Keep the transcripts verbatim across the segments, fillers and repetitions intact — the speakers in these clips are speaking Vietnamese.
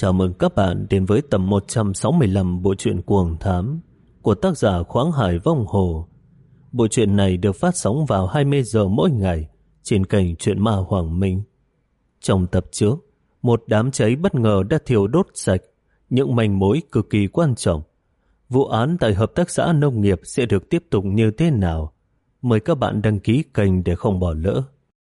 Chào mừng các bạn đến với tập một trăm sáu mươi lăm bộ truyện Cuồng Thám của tác giả Khoáng Hải Vong Hồ. Bộ truyện này được phát sóng vào hai mươi giờ mỗi ngày trên kênh Truyện Ma Hoàng Minh. Trong tập trước, một đám cháy bất ngờ đã thiêu đốt sạch những manh mối cực kỳ quan trọng. Vụ án tại Hợp tác xã Nông nghiệp sẽ được tiếp tục như thế nào? Mời các bạn đăng ký kênh để không bỏ lỡ.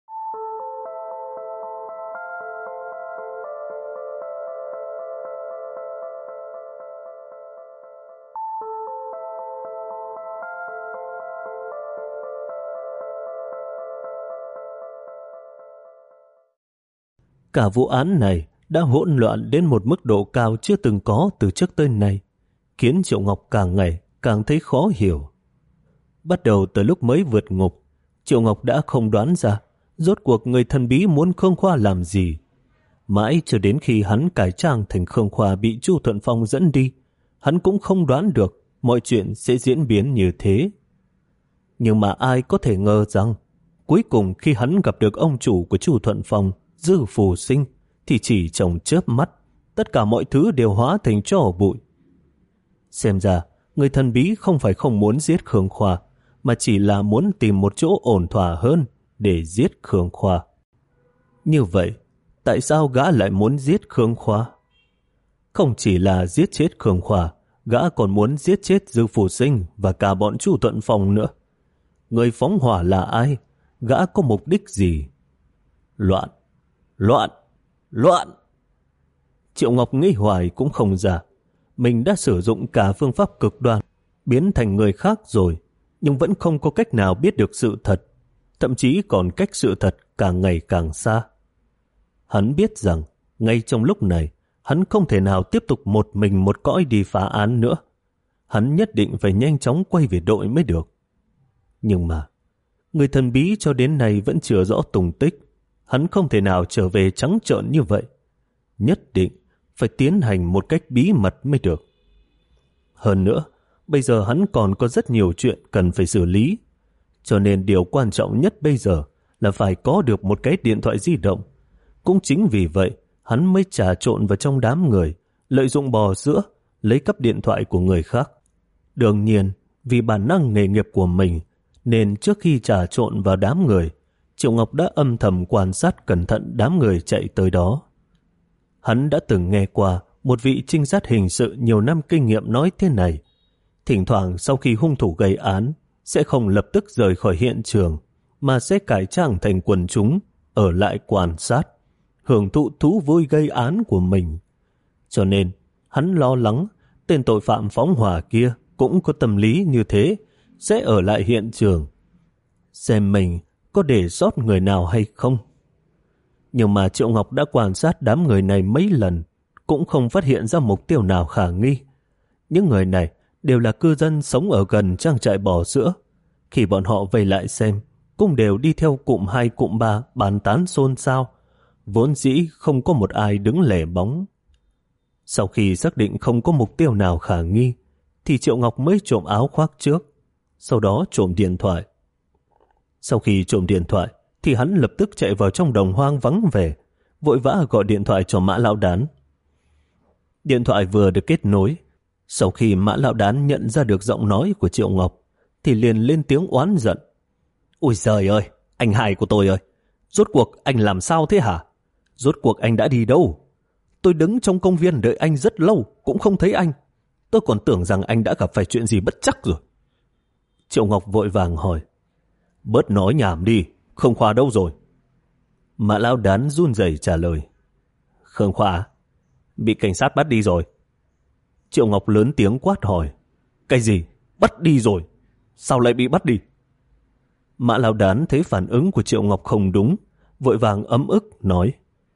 Cả vụ án này đã hỗn loạn đến một mức độ cao chưa từng có từ trước tới nay, khiến Triệu Ngọc càng ngày càng thấy khó hiểu. Bắt đầu từ lúc mới vượt ngục, Triệu Ngọc đã không đoán ra rốt cuộc người thần bí muốn Khương Khoa làm gì. Mãi cho đến khi hắn cải trang thành Khương Khoa bị Chu Thuận Phong dẫn đi, hắn cũng không đoán được mọi chuyện sẽ diễn biến như thế. Nhưng mà ai có thể ngờ rằng cuối cùng khi hắn gặp được ông chủ của Chu Thuận Phong, Dư Phù Sinh, thì chỉ trong chớp mắt tất cả mọi thứ đều hóa thành tro bụi. Xem ra người thần bí không phải không muốn giết Khương Khoa, mà chỉ là muốn tìm một chỗ ổn thỏa hơn để giết Khương Khoa. Như vậy, tại sao gã lại muốn giết Khương Khoa? Không chỉ là giết chết Khương Khoa, gã còn muốn giết chết Dư Phù Sinh và cả bọn Chu Thuận Phong nữa. Người phóng hỏa là ai? Gã có mục đích gì? Loạn! Loạn! Loạn! Triệu Ngọc nghĩ hoài cũng không ra. Mình đã sử dụng cả phương pháp cực đoan, biến thành người khác rồi, nhưng vẫn không có cách nào biết được sự thật, thậm chí còn cách sự thật càng ngày càng xa. Hắn biết rằng, ngay trong lúc này, hắn không thể nào tiếp tục một mình một cõi đi phá án nữa. Hắn nhất định phải nhanh chóng quay về đội mới được. Nhưng mà, người thần bí cho đến nay vẫn chưa rõ tung tích. Hắn không thể nào trở về trắng trợn như vậy. Nhất định phải tiến hành một cách bí mật mới được. Hơn nữa, bây giờ hắn còn có rất nhiều chuyện cần phải xử lý. Cho nên điều quan trọng nhất bây giờ là phải có được một cái điện thoại di động. Cũng chính vì vậy, hắn mới trà trộn vào trong đám người, lợi dụng bò sữa, lấy cắp điện thoại của người khác. Đương nhiên, vì bản năng nghề nghiệp của mình, nên trước khi trà trộn vào đám người, Triệu Ngọc đã âm thầm quan sát cẩn thận đám người chạy tới đó. Hắn đã từng nghe qua một vị trinh sát hình sự nhiều năm kinh nghiệm nói thế này: thỉnh thoảng sau khi hung thủ gây án, sẽ không lập tức rời khỏi hiện trường, mà sẽ cải trang thành quần chúng, ở lại quan sát, hưởng thụ thú vui gây án của mình. Cho nên, hắn lo lắng tên tội phạm phóng hỏa kia cũng có tâm lý như thế, sẽ ở lại hiện trường, xem mình có để sót người nào hay không. Nhưng mà Triệu Ngọc đã quan sát đám người này mấy lần, cũng không phát hiện ra mục tiêu nào khả nghi. Những người này đều là cư dân sống ở gần trang trại bò sữa. Khi bọn họ về lại xem, cũng đều đi theo cụm hai cụm ba bàn tán xôn xao, vốn dĩ không có một ai đứng lẻ bóng. Sau khi xác định không có mục tiêu nào khả nghi, thì Triệu Ngọc mới trộm áo khoác trước, sau đó trộm điện thoại. Sau khi trộm điện thoại, thì hắn lập tức chạy vào trong đồng hoang vắng về, vội vã gọi điện thoại cho Mã Lão Đán. Điện thoại vừa được kết nối, sau khi Mã Lão Đán nhận ra được giọng nói của Triệu Ngọc, thì liền lên tiếng oán giận. Ôi giời ơi, anh hai của tôi ơi, rốt cuộc anh làm sao thế hả? Rốt cuộc anh đã đi đâu? Tôi đứng trong công viên đợi anh rất lâu, cũng không thấy anh. Tôi còn tưởng rằng anh đã gặp phải chuyện gì bất trắc rồi. Triệu Ngọc vội vàng hỏi. Bớt nói nhảm đi, Khương Khoa đâu rồi? Mã Lão Đán run rẩy trả lời. Khương Khoa bị cảnh sát bắt đi rồi. Triệu Ngọc lớn tiếng quát hỏi. Cái gì? Bắt đi rồi? Sao lại bị bắt đi? Mã Lão Đán thấy phản ứng của Triệu Ngọc không đúng, vội vàng ấm ức nói.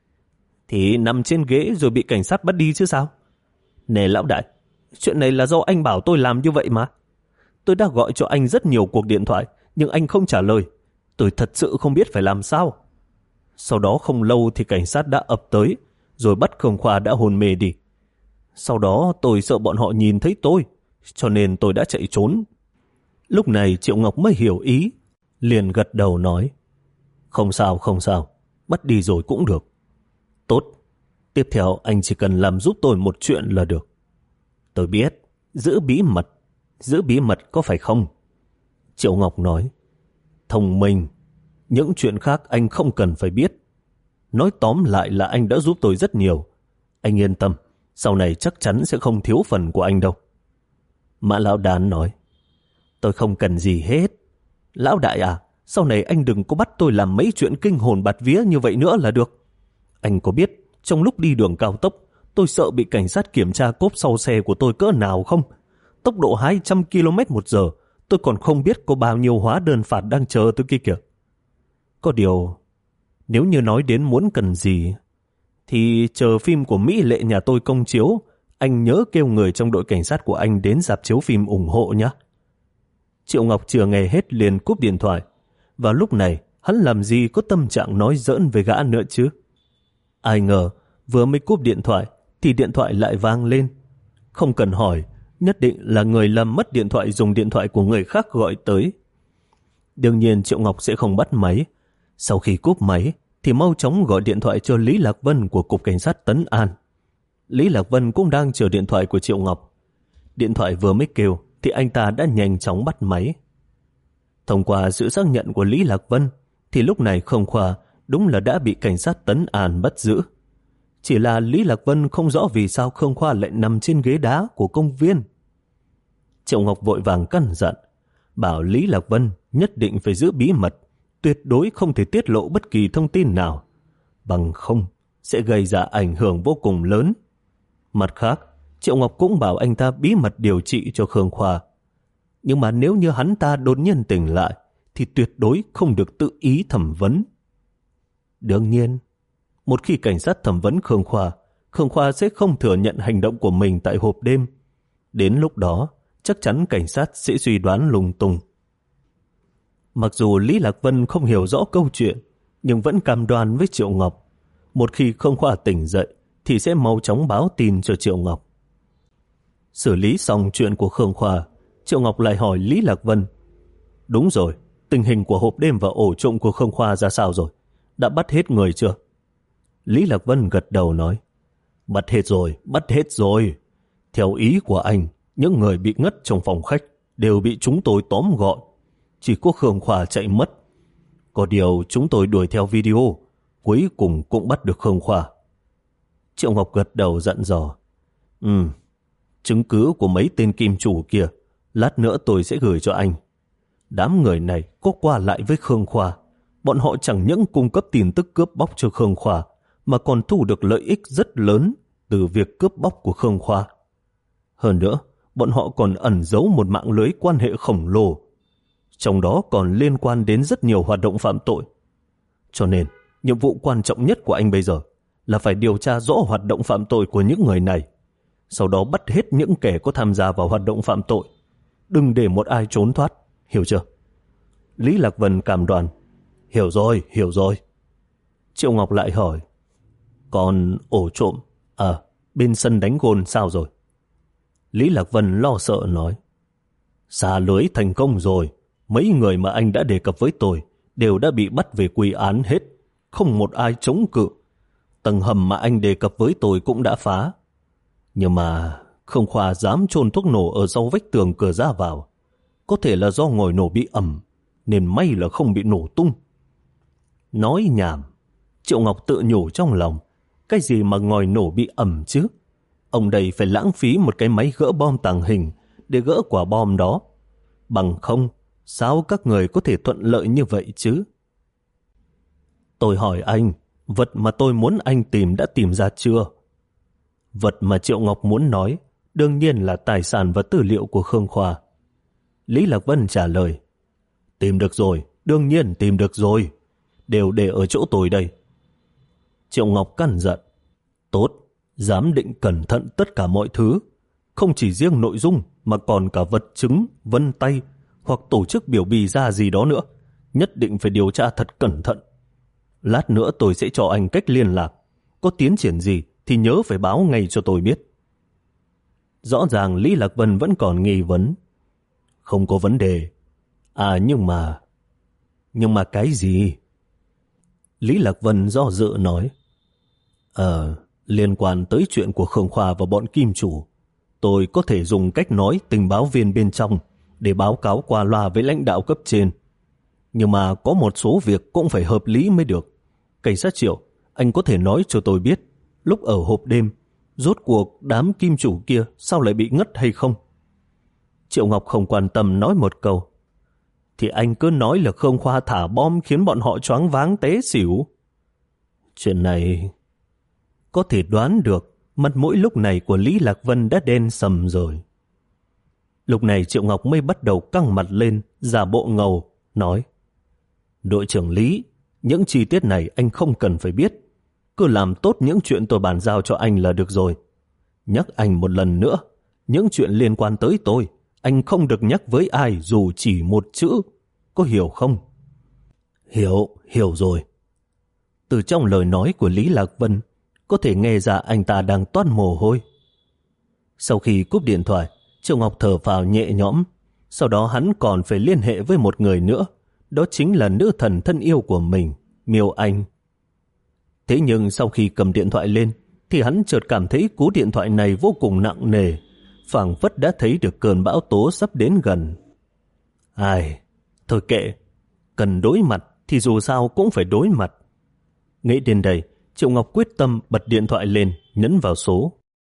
Thì nằm trên ghế rồi bị cảnh sát bắt đi chứ sao? Nè lão đại, chuyện này là do anh bảo tôi làm như vậy mà. Tôi đã gọi cho anh rất nhiều cuộc điện thoại, nhưng anh không trả lời. Tôi thật sự không biết phải làm sao. Sau đó không lâu thì cảnh sát đã ập tới, rồi bắt Khương Khoa đã hôn mê đi. Sau đó tôi sợ bọn họ nhìn thấy tôi, cho nên tôi đã chạy trốn. Lúc này Triệu Ngọc mới hiểu ý, liền gật đầu nói. Không sao, không sao, bắt đi rồi cũng được. Tốt, Tiếp theo anh chỉ cần làm giúp tôi một chuyện là được. Tôi biết, giữ bí mật. Giữ bí mật có phải không? Triệu Ngọc nói. Thông minh. Những chuyện khác anh không cần phải biết. Nói tóm lại là anh đã giúp tôi rất nhiều. Anh yên tâm, sau này chắc chắn sẽ không thiếu phần của anh đâu. Mã Lão Đán nói. Tôi không cần gì hết. Lão đại à, sau này anh đừng có bắt tôi làm mấy chuyện kinh hồn bạt vía như vậy nữa là được. Anh có biết trong lúc đi đường cao tốc tôi sợ bị cảnh sát kiểm tra cốp sau xe của tôi cỡ nào không? Tốc độ hai trăm ki lô mét một giờ, tôi còn không biết có bao nhiêu hóa đơn phạt đang chờ tôi kia kìa. Có điều, nếu như nói đến muốn cần gì, thì chờ phim của Mỹ Lệ nhà tôi công chiếu, anh nhớ kêu người trong đội cảnh sát của anh đến rạp chiếu phim ủng hộ nhé. Triệu Ngọc chưa nghe hết liền cúp điện thoại. Vào lúc này, hắn làm gì có tâm trạng nói giỡn với gã nữa chứ? Ai ngờ, vừa mới cúp điện thoại, thì điện thoại lại vang lên. Không cần hỏi, nhất định là người làm mất điện thoại dùng điện thoại của người khác gọi tới. Đương nhiên Triệu Ngọc sẽ không bắt máy. Sau khi cúp máy, thì mau chóng gọi điện thoại cho Lý Lạc Vân của Cục Cảnh sát Tấn An. Lý Lạc Vân cũng đang chờ điện thoại của Triệu Ngọc. Điện thoại vừa mới kêu, thì anh ta đã nhanh chóng bắt máy. Thông qua sự xác nhận của Lý Lạc Vân, thì lúc này Khương Khoa đúng là đã bị cảnh sát Tấn An bắt giữ. Chỉ là Lý Lạc Vân không rõ vì sao Khương Khoa lại nằm trên ghế đá của công viên. Triệu Ngọc vội vàng căn dặn, bảo Lý Lạc Vân nhất định phải giữ bí mật, tuyệt đối không thể tiết lộ bất kỳ thông tin nào, bằng không sẽ gây ra ảnh hưởng vô cùng lớn. Mặt khác, Triệu Ngọc cũng bảo anh ta bí mật điều trị cho Khương Khoa. Nhưng mà nếu như hắn ta đột nhiên tỉnh lại, thì tuyệt đối không được tự ý thẩm vấn. Đương nhiên, một khi cảnh sát thẩm vấn Khương Khoa, Khương Khoa sẽ không thừa nhận hành động của mình tại hộp đêm. Đến lúc đó, chắc chắn cảnh sát sẽ suy đoán lung tung. Mặc dù Lý Lạc Vân không hiểu rõ câu chuyện, nhưng vẫn cam đoan với Triệu Ngọc. Một khi Khương Khoa tỉnh dậy, thì sẽ mau chóng báo tin cho Triệu Ngọc. Xử lý xong chuyện của Khương Khoa, Triệu Ngọc lại hỏi Lý Lạc Vân. Đúng rồi, tình hình của hộp đêm và ổ trộm của Khương Khoa ra sao rồi? Đã bắt hết người chưa? Lý Lạc Vân gật đầu nói. Bắt hết rồi, bắt hết rồi. Theo ý của anh, những người bị ngất trong phòng khách đều bị chúng tôi tóm gọn. Chỉ có Khương Khoa chạy mất. Có điều chúng tôi đuổi theo video, cuối cùng cũng bắt được Khương Khoa. Triệu Ngọc gật đầu dặn dò. Ừ, chứng cứ của mấy tên kim chủ kia, lát nữa tôi sẽ gửi cho anh. Đám người này có qua lại với Khương Khoa. Bọn họ chẳng những cung cấp tin tức cướp bóc cho Khương Khoa, mà còn thu được lợi ích rất lớn từ việc cướp bóc của Khương Khoa. Hơn nữa, bọn họ còn ẩn giấu một mạng lưới quan hệ khổng lồ, trong đó còn liên quan đến rất nhiều hoạt động phạm tội. Cho nên, nhiệm vụ quan trọng nhất của anh bây giờ là phải điều tra rõ hoạt động phạm tội của những người này, sau đó bắt hết những kẻ có tham gia vào hoạt động phạm tội. Đừng để một ai trốn thoát, hiểu chưa? Lý Lạc Vân cam đoan. Hiểu rồi, hiểu rồi. Triệu Ngọc lại hỏi. Còn ổ trộm, à, bên sân đánh gôn sao rồi? Lý Lạc Vân lo sợ nói. Xả lưới thành công rồi. Mấy người mà anh đã đề cập với tôi đều đã bị bắt về quy án hết. Không một ai chống cự. Tầng hầm mà anh đề cập với tôi cũng đã phá. Nhưng mà Khương Khoa dám chôn thuốc nổ ở sau vách tường cửa ra vào. Có thể là do ngòi nổ bị ẩm, nên may là không bị nổ tung. Nói nhảm. Triệu Ngọc tự nhủ trong lòng. Cái gì mà ngòi nổ bị ẩm chứ? Ông đây phải lãng phí một cái máy gỡ bom tàng hình để gỡ quả bom đó. Bằng không, sao các người có thể thuận lợi như vậy chứ? Tôi hỏi anh, vật mà tôi muốn anh tìm đã tìm ra chưa? Vật mà Triệu Ngọc muốn nói đương nhiên là tài sản và tư liệu của Khương Khoa. Lý Lạc Vân trả lời. Tìm được rồi, đương nhiên tìm được rồi. Đều để ở chỗ tôi đây. Triệu Ngọc căn dặn. Tốt, giám định cẩn thận tất cả mọi thứ. Không chỉ riêng nội dung mà còn cả vật chứng, vân tay hoặc tổ chức biểu bì ra gì đó nữa. Nhất định phải điều tra thật cẩn thận. Lát nữa tôi sẽ cho anh cách liên lạc. Có tiến triển gì thì nhớ phải báo ngay cho tôi biết. Rõ ràng Lý Lạc Vân vẫn còn nghi vấn. Không có vấn đề. À nhưng mà... Nhưng mà cái gì? Lý Lạc Vân do dự nói. Ờ, Liên quan tới chuyện của Khương Khoa và bọn kim chủ, tôi có thể dùng cách nói tình báo viên bên trong để báo cáo qua loa với lãnh đạo cấp trên. Nhưng mà có một số việc cũng phải hợp lý mới được. Cảnh sát Triệu, anh có thể nói cho tôi biết, lúc ở hộp đêm, rốt cuộc đám kim chủ kia sao lại bị ngất hay không? Triệu Ngọc không quan tâm nói một câu. Thì anh cứ nói là Khương Khoa thả bom khiến bọn họ choáng váng té xỉu. Chuyện này có thể đoán được, mặt mũi lúc này của Lý Lạc Vân đã đen sầm rồi. Lúc này Triệu Ngọc mới bắt đầu căng mặt lên, giả bộ ngầu, nói: Đội trưởng Lý, những chi tiết này anh không cần phải biết. Cứ làm tốt những chuyện tôi bàn giao cho anh là được rồi. Nhắc anh một lần nữa, những chuyện liên quan tới tôi, anh không được nhắc với ai dù chỉ một chữ. Có hiểu không? Hiểu, hiểu rồi. Từ trong lời nói của Lý Lạc Vân, có thể nghe ra anh ta đang toát mồ hôi. Sau khi cúp điện thoại, Triệu Ngọc thở phào nhẹ nhõm. Sau đó hắn còn phải liên hệ với một người nữa. Đó chính là nữ thần thân yêu của mình, Miêu Anh. Thế nhưng sau khi cầm điện thoại lên, thì hắn chợt cảm thấy cú điện thoại này vô cùng nặng nề, phảng phất đã thấy được cơn bão tố sắp đến gần. Ai, thôi kệ, cần đối mặt thì dù sao cũng phải đối mặt. Nghĩ đến đây, Triệu Ngọc quyết tâm bật điện thoại lên, nhấn vào số.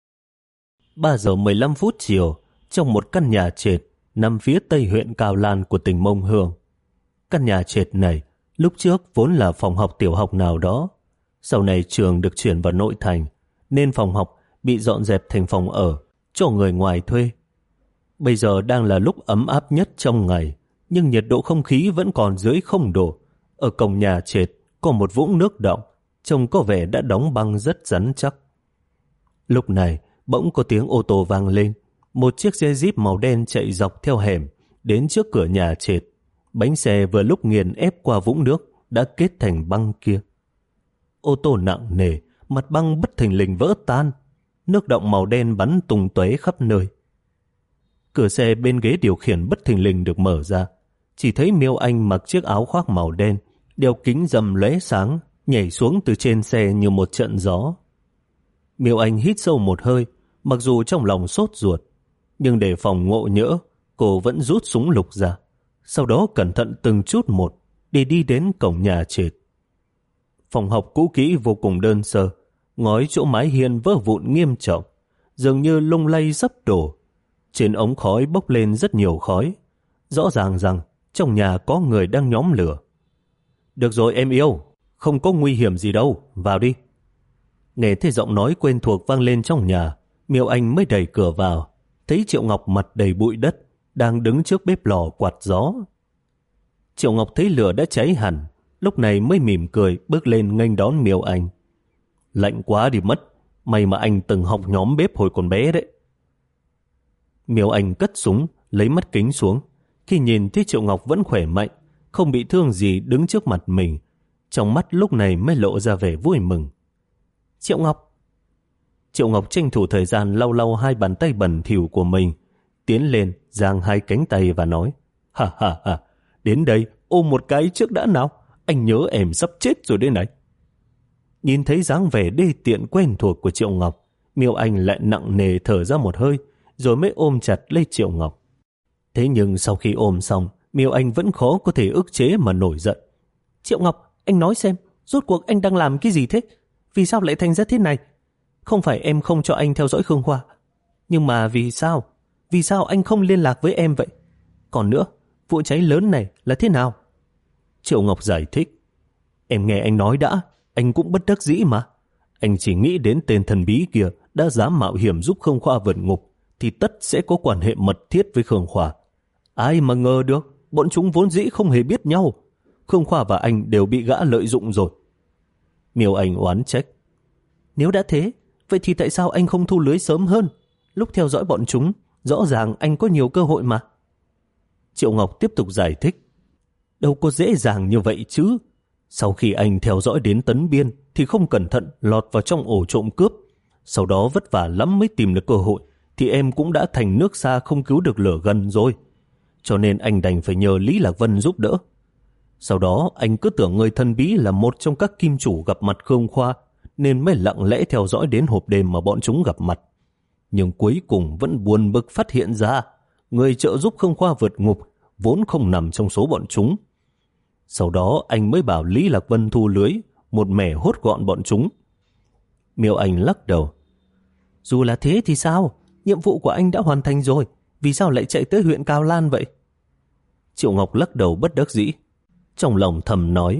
ba giờ mười lăm phút chiều, trong một căn nhà trệt nằm phía tây huyện Cao Lan của tỉnh Mông Hương. Căn nhà trệt này lúc trước vốn là phòng học tiểu học nào đó. Sau này trường được chuyển vào nội thành, nên phòng học bị dọn dẹp thành phòng ở cho người ngoài thuê. Bây giờ đang là lúc ấm áp nhất trong ngày, nhưng nhiệt độ không khí vẫn còn dưới không độ. Ở cổng nhà trệt có một vũng nước đọng, trông có vẻ đã đóng băng rất rắn chắc. Lúc này bỗng có tiếng ô tô vang lên. Một chiếc xe Jeep màu đen chạy dọc theo hẻm đến trước cửa nhà trệt. Bánh xe vừa lúc nghiền ép qua vũng nước đã kết thành băng kia. Ô tô nặng nề, mặt băng bất thình lình vỡ tan, nước đọng màu đen bắn tung tóe khắp nơi. Cửa xe bên ghế điều khiển bất thình lình được mở ra, chỉ thấy Miêu Anh mặc chiếc áo khoác màu đen, đeo kính râm lóe sáng, nhảy xuống từ trên xe như một trận gió. Miêu Anh hít sâu một hơi, mặc dù trong lòng sốt ruột, nhưng để phòng ngộ nhỡ, cô vẫn rút súng lục ra, sau đó cẩn thận từng chút một để đi đến cổng nhà trệt. Phòng học cũ kỹ vô cùng đơn sơ, ngói chỗ mái hiên vỡ vụn nghiêm trọng, dường như lung lay sắp đổ. Trên ống khói bốc lên rất nhiều khói, rõ ràng rằng trong nhà có người đang nhóm lửa. Được rồi em yêu, không có nguy hiểm gì đâu, vào đi. Nghe thấy giọng nói quen thuộc vang lên trong nhà, Miêu Anh mới đẩy cửa vào, thấy Triệu Ngọc mặt đầy bụi đất, đang đứng trước bếp lò quạt gió. Triệu Ngọc thấy lửa đã cháy hẳn, lúc này mới mỉm cười bước lên nghênh đón Miêu Anh. Lạnh quá đi mất, may mà anh từng học nhóm bếp hồi còn bé đấy. Miêu Anh cất súng, lấy mắt kính xuống. Khi nhìn thấy Triệu Ngọc vẫn khỏe mạnh, không bị thương gì đứng trước mặt mình, trong mắt lúc này mới lộ ra vẻ vui mừng. Triệu Ngọc. Triệu Ngọc tranh thủ thời gian lau lau hai bàn tay bẩn thỉu của mình, tiến lên giang hai cánh tay và nói: Ha ha ha, đến đây ôm một cái trước đã nào, anh nhớ em sắp chết rồi đây này. Nhìn thấy dáng vẻ đê tiện quen thuộc của Triệu Ngọc, Miêu Anh lại nặng nề thở ra một hơi, rồi mới ôm chặt lấy Triệu Ngọc. Thế nhưng sau khi ôm xong, Miêu Anh vẫn khó có thể ức chế mà nổi giận. Triệu Ngọc, anh nói xem, rốt cuộc anh đang làm cái gì thế? Vì sao lại thành ra thế này? Không phải em không cho anh theo dõi Khương Khoa, nhưng mà vì sao? Vì sao anh không liên lạc với em vậy? Còn nữa, vụ cháy lớn này là thế nào? Triệu Ngọc giải thích. Em nghe anh nói đã, anh cũng bất đắc dĩ mà. Anh chỉ nghĩ đến tên thần bí kia đã dám mạo hiểm giúp Khương Khoa vượt ngục, thì tất sẽ có quan hệ mật thiết với Khương Khoa. Ai mà ngờ được, bọn chúng vốn dĩ không hề biết nhau. Khương Khoa và anh đều bị gã lợi dụng rồi. Miêu Anh oán trách. Nếu đã thế, vậy thì tại sao anh không thu lưới sớm hơn? Lúc theo dõi bọn chúng, rõ ràng anh có nhiều cơ hội mà. Triệu Ngọc tiếp tục giải thích. Đâu có dễ dàng như vậy chứ. Sau khi anh theo dõi đến Tấn Biên thì không cẩn thận lọt vào trong ổ trộm cướp. Sau đó vất vả lắm mới tìm được cơ hội, thì em cũng đã thành nước xa không cứu được lửa gần rồi. Cho nên anh đành phải nhờ Lý Lạc Vân giúp đỡ. Sau đó anh cứ tưởng người thân bí là một trong các kim chủ gặp mặt Khương Khoa, nên mới lặng lẽ theo dõi đến hộp đêm mà bọn chúng gặp mặt. Nhưng cuối cùng vẫn buồn bực phát hiện ra người trợ giúp Khương Khoa vượt ngục vốn không nằm trong số bọn chúng. Sau đó anh mới bảo Lý Lạc Vân thu lưới, một mẻ hốt gọn bọn chúng. Miêu Anh lắc đầu. Dù là thế thì sao? Nhiệm vụ của anh đã hoàn thành rồi, vì sao lại chạy tới huyện Cao Lan vậy? Triệu Ngọc lắc đầu bất đắc dĩ, trong lòng thầm nói,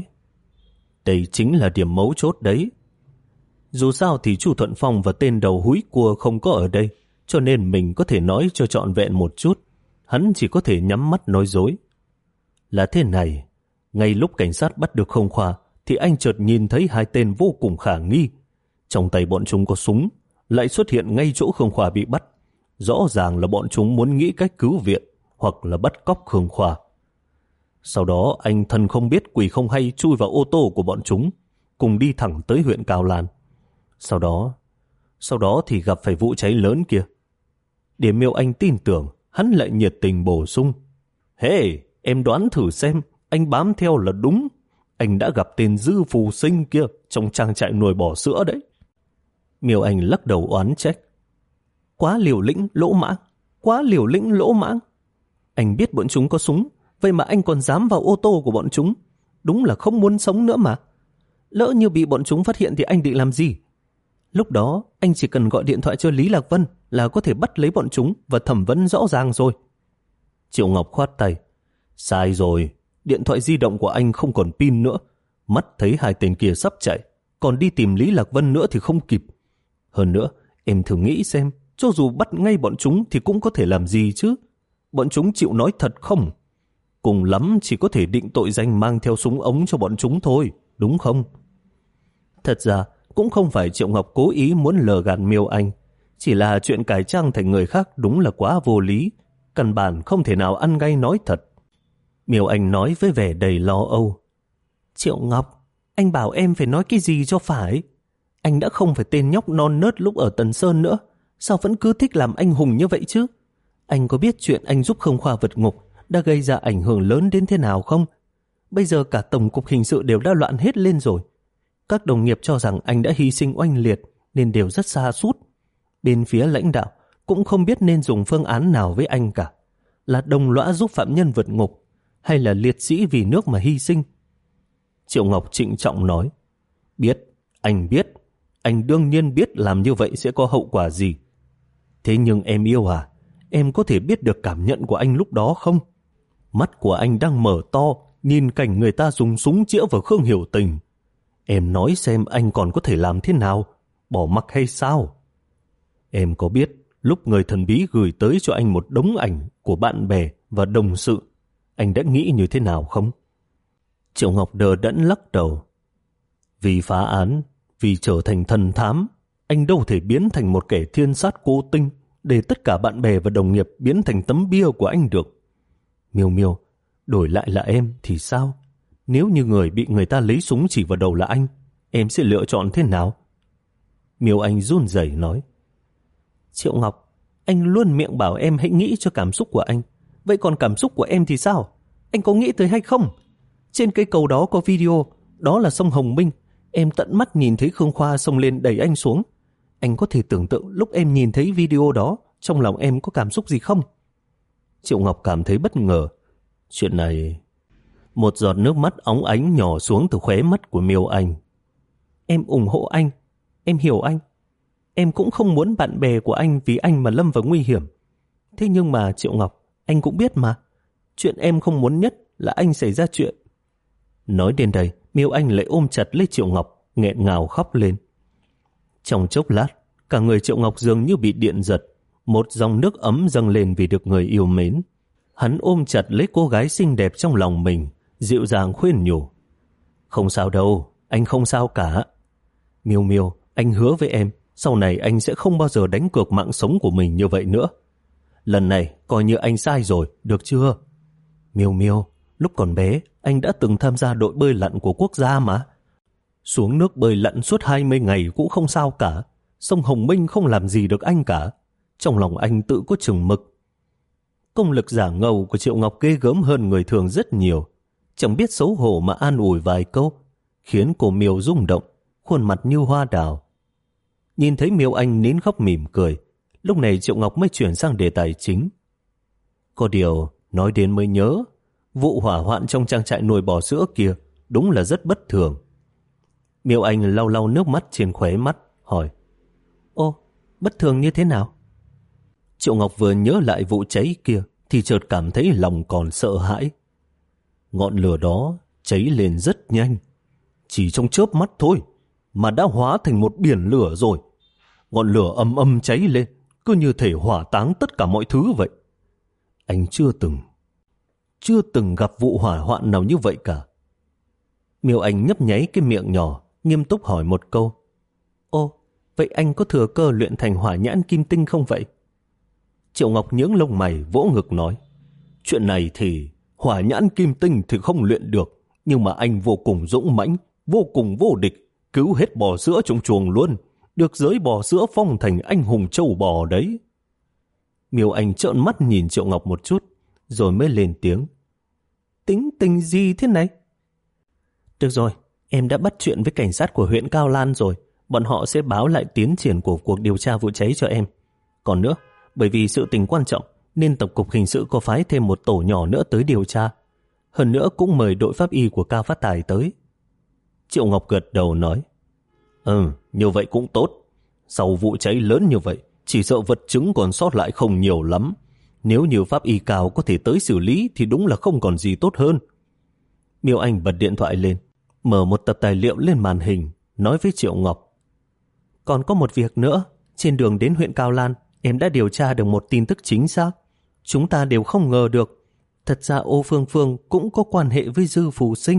đây chính là điểm mấu chốt đấy. Dù sao thì Chu Thuận Phong và tên đầu húi cua không có ở đây, cho nên mình có thể nói cho trọn vẹn một chút. Hắn chỉ có thể nhắm mắt nói dối. Là thế này, ngay lúc cảnh sát bắt được Không Khoa thì anh chợt nhìn thấy hai tên vô cùng khả nghi. Trong tay bọn chúng có súng, lại xuất hiện ngay chỗ Khương Khoa bị bắt. Rõ ràng là bọn chúng muốn nghĩ cách cứu viện hoặc là bắt cóc Khương Khoa. Sau đó anh thần không biết quỷ không hay chui vào ô tô của bọn chúng, cùng đi thẳng tới huyện Cao Lan. Sau đó, sau đó thì gặp phải vụ cháy lớn kia. Để Miêu Anh tin tưởng, hắn lại nhiệt tình bổ sung. Hey, em đoán thử xem, anh bám theo là đúng. Anh đã gặp tên Dư Phù Sinh kia trong trang trại nuôi bò sữa đấy. Miêu Anh lắc đầu oán trách. Quá liều lĩnh lỗ mãng, quá liều lĩnh lỗ mãng. Anh biết bọn chúng có súng, vậy mà anh còn dám vào ô tô của bọn chúng. Đúng là không muốn sống nữa mà. Lỡ như bị bọn chúng phát hiện thì anh định làm gì? Lúc đó anh chỉ cần gọi điện thoại cho Lý Lạc Vân là có thể bắt lấy bọn chúng và thẩm vấn rõ ràng rồi. Triệu Ngọc khoát tay. Sai rồi, điện thoại di động của anh không còn pin nữa. Mắt thấy hai tên kia sắp chạy, còn đi tìm Lý Lạc Vân nữa thì không kịp. Hơn nữa, em thử nghĩ xem, cho dù bắt ngay bọn chúng thì cũng có thể làm gì chứ? Bọn chúng chịu nói thật không? Cùng lắm chỉ có thể định tội danh mang theo súng ống cho bọn chúng thôi, đúng không? Thật ra, cũng không phải Triệu Ngọc cố ý muốn lừa gạt Miêu Anh. Chỉ là chuyện cải trang thành người khác đúng là quá vô lý. Căn bản không thể nào ăn ngay nói thật. Miêu Anh nói với vẻ đầy lo âu. Triệu Ngọc, anh bảo em phải nói cái gì cho phải? Anh đã không phải tên nhóc non nớt lúc ở Tần Sơn nữa. Sao vẫn cứ thích làm anh hùng như vậy chứ? Anh có biết chuyện anh giúp Khương Khoa vượt ngục đã gây ra ảnh hưởng lớn đến thế nào không? Bây giờ cả Tổng cục Hình sự đều đã loạn hết lên rồi. Các đồng nghiệp cho rằng anh đã hy sinh oanh liệt nên đều rất xa sút. Bên phía lãnh đạo cũng không biết nên dùng phương án nào với anh cả. Là đồng lõa giúp phạm nhân vượt ngục hay là liệt sĩ vì nước mà hy sinh? Triệu Ngọc trịnh trọng nói. Biết, anh biết. Anh đương nhiên biết làm như vậy sẽ có hậu quả gì. Thế nhưng em yêu à, em có thể biết được cảm nhận của anh lúc đó không? Mắt của anh đang mở to, nhìn cảnh người ta dùng súng chĩa vào Khương Hiểu Tình. Em nói xem anh còn có thể làm thế nào? Bỏ mặc hay sao? Em có biết lúc người thần bí gửi tới cho anh một đống ảnh của bạn bè và đồng sự, anh đã nghĩ như thế nào không? Triệu Ngọc đờ đẫn lắc đầu. Vì phá án, vì trở thành thần thám, anh đâu thể biến thành một kẻ thiên sát cố tinh để tất cả bạn bè và đồng nghiệp biến thành tấm bia của anh được. Miêu Miêu, đổi lại là em thì sao? Nếu như người bị người ta lấy súng chỉ vào đầu là anh, em sẽ lựa chọn thế nào? Miêu Anh run rẩy nói. Triệu Ngọc, anh luôn miệng bảo em hãy nghĩ cho cảm xúc của anh. Vậy còn cảm xúc của em thì sao? Anh có nghĩ tới hay không? Trên cây cầu đó có video, đó là sông Hồng Minh. Em tận mắt nhìn thấy Khương Khoa xông lên đẩy anh xuống. Anh có thể tưởng tượng lúc em nhìn thấy video đó, trong lòng em có cảm xúc gì không? Triệu Ngọc cảm thấy bất ngờ. Chuyện này... Một giọt nước mắt óng ánh nhỏ xuống từ khóe mắt của Miêu Anh. Em ủng hộ anh. Em hiểu anh. Em cũng không muốn bạn bè của anh vì anh mà lâm vào nguy hiểm. Thế nhưng mà Triệu Ngọc, anh cũng biết mà. Chuyện em không muốn nhất là anh xảy ra chuyện. Nói đến đây, Miêu Anh lại ôm chặt lấy Triệu Ngọc, nghẹn ngào khóc lên. Trong chốc lát, cả người Triệu Ngọc dường như bị điện giật. Một dòng nước ấm dâng lên vì được người yêu mến. Hắn ôm chặt lấy cô gái xinh đẹp trong lòng mình, dịu dàng khuyên nhủ. Không sao đâu, anh không sao cả. Miêu Miêu, anh hứa với em, sau này anh sẽ không bao giờ đánh cược mạng sống của mình như vậy nữa. Lần này coi như anh sai rồi, được chưa? Miêu Miêu, lúc còn bé, anh đã từng tham gia đội bơi lặn của quốc gia mà. Xuống nước bơi lặn suốt hai mươi ngày cũng không sao cả. Sông Hồng Minh không làm gì được anh cả. Trong lòng anh tự có chừng mực. Công lực giả ngầu của Triệu Ngọc ghê gớm hơn người thường rất nhiều. Chẳng biết xấu hổ mà an ủi vài câu, khiến cô Miêu rung động, khuôn mặt như hoa đào. Nhìn thấy Miêu Anh nín khóc mỉm cười, lúc này Triệu Ngọc mới chuyển sang đề tài chính. Có điều, nói đến mới nhớ, vụ hỏa hoạn trong trang trại nuôi bò sữa kia đúng là rất bất thường. Miêu Anh lau lau nước mắt trên khóe mắt, hỏi: Ô, bất thường như thế nào? Triệu Ngọc vừa nhớ lại vụ cháy kia thì chợt cảm thấy lòng còn sợ hãi. Ngọn lửa đó cháy lên rất nhanh, chỉ trong chớp mắt thôi mà đã hóa thành một biển lửa rồi. Ngọn lửa âm âm cháy lên, cứ như thể hỏa táng tất cả mọi thứ vậy. Anh chưa từng, chưa từng gặp vụ hỏa hoạn nào như vậy cả. Miêu Anh nhấp nháy cái miệng nhỏ, nghiêm túc hỏi một câu: Ô, vậy anh có thừa cơ luyện thành hỏa nhãn kim tinh không vậy? Triệu Ngọc nhướng lông mày vỗ ngực nói: Chuyện này thì hỏa nhãn kim tinh thì không luyện được, nhưng mà anh vô cùng dũng mãnh, vô cùng vô địch, cứu hết bò sữa trong chuồng luôn, được giới bò sữa phong thành anh hùng châu bò đấy. Miêu Anh trợn mắt nhìn Triệu Ngọc một chút, rồi mới lên tiếng: Tính tình gì thế này? Được rồi, em đã bắt chuyện với cảnh sát của huyện Cao Lan rồi, bọn họ sẽ báo lại tiến triển của cuộc điều tra vụ cháy cho em. Còn nữa, bởi vì sự tình quan trọng nên Tổng cục Hình sự có phái thêm một tổ nhỏ nữa tới điều tra. Hơn nữa cũng mời đội pháp y của Cao Phát Tài tới. Triệu Ngọc gật đầu nói: Ừ, như vậy cũng tốt. Sau vụ cháy lớn như vậy, chỉ sợ vật chứng còn sót lại không nhiều lắm. Nếu như pháp y Cao có thể tới xử lý thì đúng là không còn gì tốt hơn. Miêu Anh bật điện thoại lên, mở một tập tài liệu lên màn hình, nói với Triệu Ngọc: Còn có một việc nữa, trên đường đến huyện Cao Lan, em đã điều tra được một tin tức chính xác. Chúng ta đều không ngờ được, thật ra Ô Phương Phương cũng có quan hệ với Dư Phù Sinh.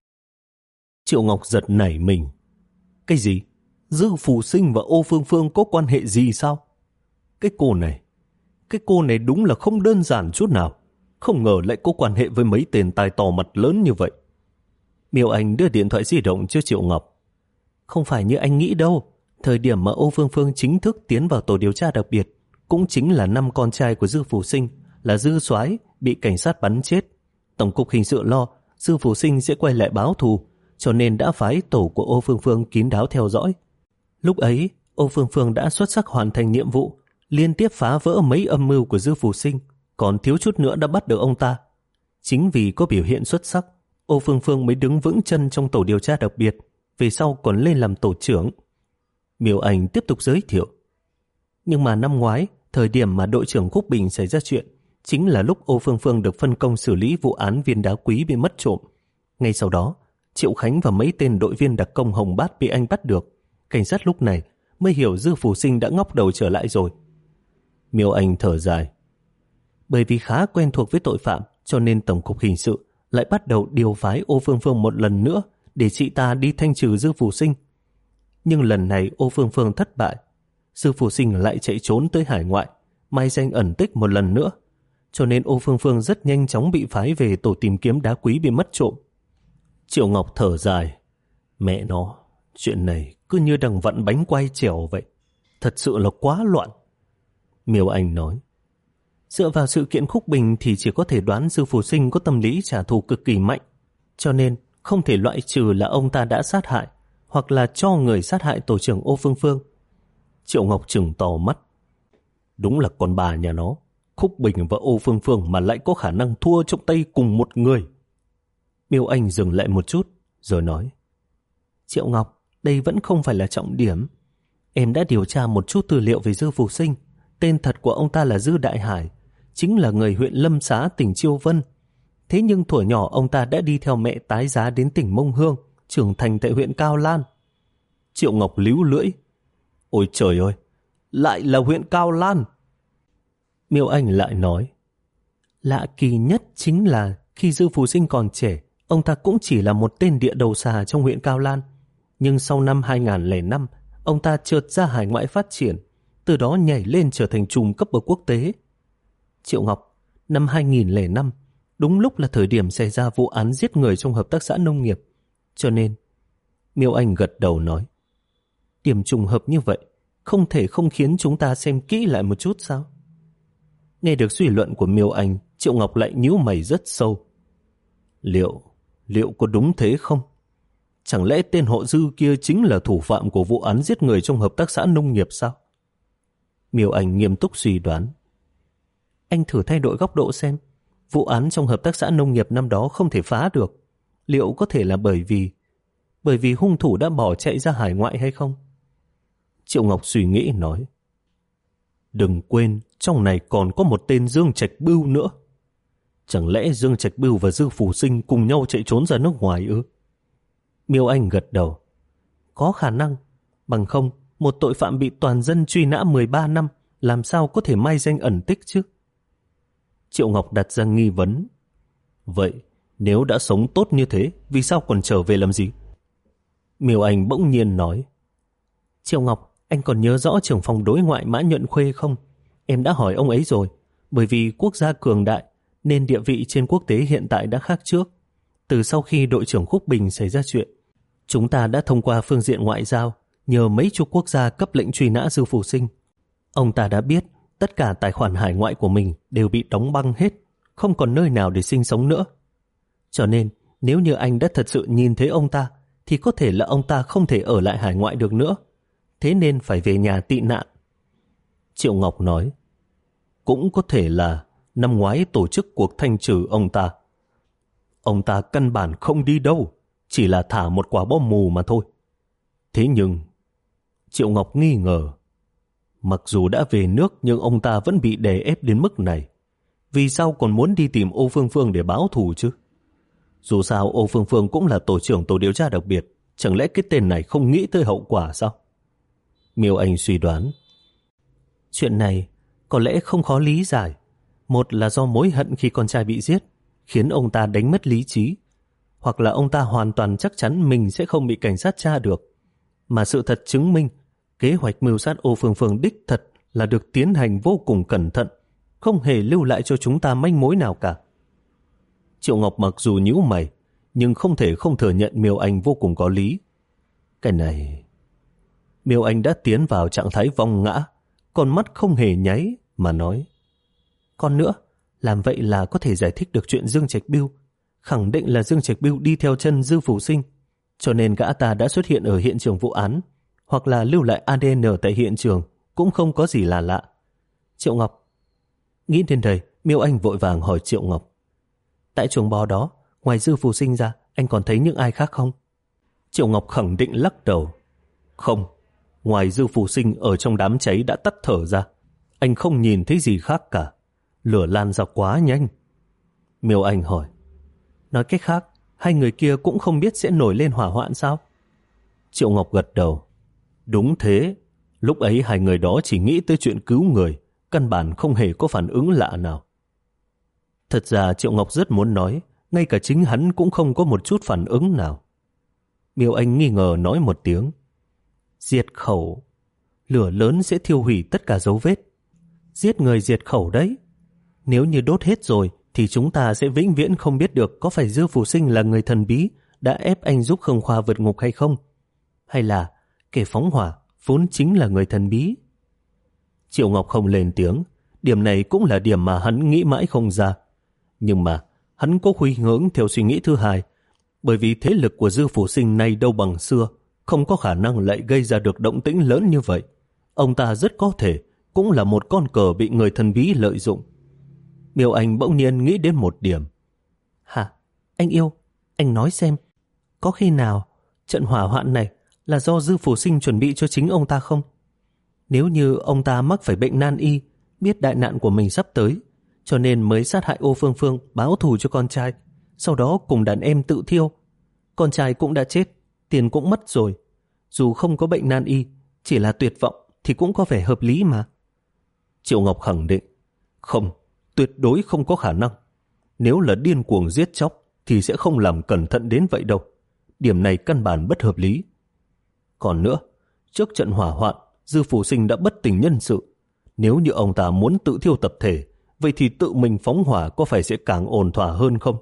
Triệu Ngọc giật nảy mình. Cái gì? Dư Phù Sinh và Ô Phương Phương có quan hệ gì sao? Cái cô này, cái cô này đúng là không đơn giản chút nào. Không ngờ lại có quan hệ với mấy tên tài to mặt lớn như vậy. Miêu Anh đưa điện thoại di động cho Triệu Ngọc. Không phải như anh nghĩ đâu. Thời điểm mà Ô Phương Phương chính thức tiến vào tổ điều tra đặc biệt cũng chính là năm con trai của Dư Phù Sinh là Dư Soái bị cảnh sát bắn chết. Tổng cục Hình sự lo Dư Phù Sinh sẽ quay lại báo thù, cho nên đã phái tổ của Ô Phương Phương kín đáo theo dõi. Lúc ấy, Ô Phương Phương đã xuất sắc hoàn thành nhiệm vụ, liên tiếp phá vỡ mấy âm mưu của Dư Phù Sinh, còn thiếu chút nữa đã bắt được ông ta. Chính vì có biểu hiện xuất sắc, Ô Phương Phương mới đứng vững chân trong tổ điều tra đặc biệt, về sau còn lên làm tổ trưởng. Miêu Anh tiếp tục giới thiệu. Nhưng mà năm ngoái, thời điểm mà đội trưởng Khúc Bình xảy ra chuyện, chính là lúc Ô Phương Phương được phân công xử lý vụ án viên đá quý bị mất trộm. Ngay sau đó, Triệu Khánh và mấy tên đội viên đặc công Hồng Bát bị anh bắt được. Cảnh sát lúc này mới hiểu Dư Phù Sinh đã ngóc đầu trở lại rồi. Miêu Anh thở dài. Bởi vì khá quen thuộc với tội phạm, cho nên Tổng cục Hình sự lại bắt đầu điều phái Ô Phương Phương một lần nữa để chị ta đi thanh trừ Dư Phù Sinh. Nhưng lần này Ô Phương Phương thất bại. Dư Phù Sinh lại chạy trốn tới hải ngoại, mai danh ẩn tích một lần nữa. Cho nên Ô Phương Phương rất nhanh chóng bị phái về tổ tìm kiếm đá quý bị mất trộm. Triệu Ngọc thở dài. Mẹ nó, chuyện này cứ như đang vặn bánh quay chèo vậy. Thật sự là quá loạn. Miêu Anh nói. Dựa vào sự kiện Khúc Bình thì chỉ có thể đoán Dư Phù Sinh có tâm lý trả thù cực kỳ mạnh. Cho nên không thể loại trừ là ông ta đã sát hại hoặc là cho người sát hại tổ trưởng Ô Phương Phương. Triệu Ngọc trừng to mắt. Đúng là con bà nhà nó, Khúc Bình và Ô Phương Phương mà lại có khả năng thua trong tay cùng một người. Miêu Anh dừng lại một chút rồi nói. Triệu Ngọc, đây vẫn không phải là trọng điểm. Em đã điều tra một chút tư liệu về Dư Phù Sinh. Tên thật của ông ta là Dư Đại Hải, chính là người huyện Lâm Xá, tỉnh Chiêu Vân. Thế nhưng thuở nhỏ ông ta đã đi theo mẹ tái giá đến tỉnh Mông Hương, trưởng thành tại huyện Cao Lan. Triệu Ngọc líu lưỡi. Ôi trời ơi, lại là huyện Cao Lan. Miêu Anh lại nói. Lạ kỳ nhất chính là khi Dư Phù Sinh còn trẻ, ông ta cũng chỉ là một tên địa đầu xà trong huyện Cao Lan. Nhưng sau năm hai không không năm, ông ta chợt ra hải ngoại phát triển, từ đó nhảy lên trở thành trùm cấp bậc quốc tế. Triệu Ngọc, năm hai không không năm, đúng lúc là thời điểm xảy ra vụ án giết người trong hợp tác xã nông nghiệp. Cho nên, Miêu Anh gật đầu nói. Điểm trùng hợp như vậy, không thể không khiến chúng ta xem kỹ lại một chút sao? Nghe được suy luận của Miêu Anh, Triệu Ngọc lại nhíu mày rất sâu. Liệu, liệu có đúng thế không? Chẳng lẽ tên họ Dư kia chính là thủ phạm của vụ án giết người trong hợp tác xã nông nghiệp sao? Miêu Anh nghiêm túc suy đoán. Anh thử thay đổi góc độ xem. Vụ án trong hợp tác xã nông nghiệp năm đó không thể phá được. Liệu có thể là bởi vì bởi vì hung thủ đã bỏ chạy ra hải ngoại hay không? Triệu Ngọc suy nghĩ nói. Đừng quên, trong này còn có một tên Dương Trạch Bưu nữa. Chẳng lẽ Dương Trạch Bưu và Dư Phủ Sinh cùng nhau chạy trốn ra nước ngoài ư? Miêu Anh gật đầu. Có khả năng. Bằng không, một tội phạm bị toàn dân truy nã mười ba năm làm sao có thể mai danh ẩn tích chứ? Triệu Ngọc đặt ra nghi vấn. Vậy, nếu đã sống tốt như thế, vì sao còn trở về làm gì? Miêu Anh bỗng nhiên nói. Triệu Ngọc, anh còn nhớ rõ trưởng phòng đối ngoại Mã Nhuận Khuê không? Em đã hỏi ông ấy rồi. Bởi vì quốc gia cường đại, nên địa vị trên quốc tế hiện tại đã khác trước. Từ sau khi đội trưởng Khúc Bình xảy ra chuyện, chúng ta đã thông qua phương diện ngoại giao, nhờ mấy chục quốc gia cấp lệnh truy nã Dư Phủ Sinh. Ông ta đã biết tất cả tài khoản hải ngoại của mình đều bị đóng băng hết, không còn nơi nào để sinh sống nữa. Cho nên, nếu như anh đã thật sự nhìn thấy ông ta, thì có thể là ông ta không thể ở lại hải ngoại được nữa. Thế nên phải về nhà tị nạn. Triệu Ngọc nói. Cũng có thể là năm ngoái tổ chức cuộc thanh trừ ông ta. Ông ta căn bản không đi đâu, chỉ là thả một quả bom mù mà thôi. Thế nhưng, Triệu Ngọc nghi ngờ. Mặc dù đã về nước nhưng ông ta vẫn bị đè ép đến mức này. Vì sao còn muốn đi tìm Ô Phương Phương để báo thù chứ? Dù sao Ô Phương Phương cũng là tổ trưởng tổ điều tra đặc biệt. Chẳng lẽ cái tên này không nghĩ tới hậu quả sao? Miêu Anh suy đoán. Chuyện này có lẽ không khó lý giải. Một là do mối hận khi con trai bị giết, khiến ông ta đánh mất lý trí. Hoặc là ông ta hoàn toàn chắc chắn mình sẽ không bị cảnh sát tra được. Mà sự thật chứng minh, kế hoạch mưu sát Ô Phương Phương đích thật là được tiến hành vô cùng cẩn thận, không hề lưu lại cho chúng ta manh mối nào cả. Triệu Ngọc mặc dù nhíu mày, nhưng không thể không thừa nhận Miêu Anh vô cùng có lý. Cái này... Miêu Anh đã tiến vào trạng thái vong ngã, con mắt không hề nháy mà nói. Còn nữa, làm vậy là có thể giải thích được chuyện Dương Trạch Bưu. Khẳng định là Dương Trạch Bưu đi theo chân Dư Phủ Sinh, cho nên gã ta đã xuất hiện ở hiện trường vụ án, hoặc là lưu lại a đê en tại hiện trường, cũng không có gì là lạ. Triệu Ngọc. Nghĩ đến đây, Miêu Anh vội vàng hỏi Triệu Ngọc. Tại chuồng bò đó, ngoài Dư Phủ Sinh ra, anh còn thấy những ai khác không? Triệu Ngọc khẳng định lắc đầu. Không, ngoài Dư Phủ Sinh ở trong đám cháy đã tắt thở ra, anh không nhìn thấy gì khác cả. Lửa lan ra quá nhanh. Miêu Anh hỏi. Nói cách khác, hai người kia cũng không biết sẽ nổi lên hỏa hoạn sao? Triệu Ngọc gật đầu. Đúng thế, lúc ấy hai người đó chỉ nghĩ tới chuyện cứu người, căn bản không hề có phản ứng lạ nào. Thật ra Triệu Ngọc rất muốn nói, ngay cả chính hắn cũng không có một chút phản ứng nào. Miêu Anh nghi ngờ nói một tiếng. Diệt khẩu. Lửa lớn sẽ thiêu hủy tất cả dấu vết. Giết người diệt khẩu đấy. Nếu như đốt hết rồi, thì chúng ta sẽ vĩnh viễn không biết được có phải Dư Phủ Sinh là người thần bí đã ép anh giúp Khương Khoa vượt ngục hay không. Hay là kẻ phóng hỏa vốn chính là người thần bí. Triệu Ngọc không lên tiếng. Điểm này cũng là điểm mà hắn nghĩ mãi không ra. Nhưng mà hắn có khuynh hướng theo suy nghĩ thứ hai. Bởi vì thế lực của Dư Phủ Sinh nay đâu bằng xưa, không có khả năng lại gây ra được động tĩnh lớn như vậy. Ông ta rất có thể cũng là một con cờ bị người thần bí lợi dụng. Miêu Anh bỗng nhiên nghĩ đến một điểm. Hả? Anh yêu, anh nói xem, có khi nào trận hỏa hoạn này là do Dư Phủ Sinh chuẩn bị cho chính ông ta không? Nếu như ông ta mắc phải bệnh nan y, biết đại nạn của mình sắp tới, cho nên mới sát hại Ô Phương Phương báo thù cho con trai, sau đó cùng đàn em tự thiêu. Con trai cũng đã chết, tiền cũng mất rồi. Dù không có bệnh nan y, chỉ là tuyệt vọng thì cũng có vẻ hợp lý mà. Triệu Ngọc khẳng định. Không, tuyệt đối không có khả năng. Nếu là điên cuồng giết chóc thì sẽ không làm cẩn thận đến vậy đâu. Điểm này căn bản bất hợp lý. Còn nữa, trước trận hỏa hoạn, Dư Phủ Sinh đã bất tỉnh nhân sự. Nếu như ông ta muốn tự thiêu tập thể, vậy thì tự mình phóng hỏa có phải sẽ càng ổn thỏa hơn không?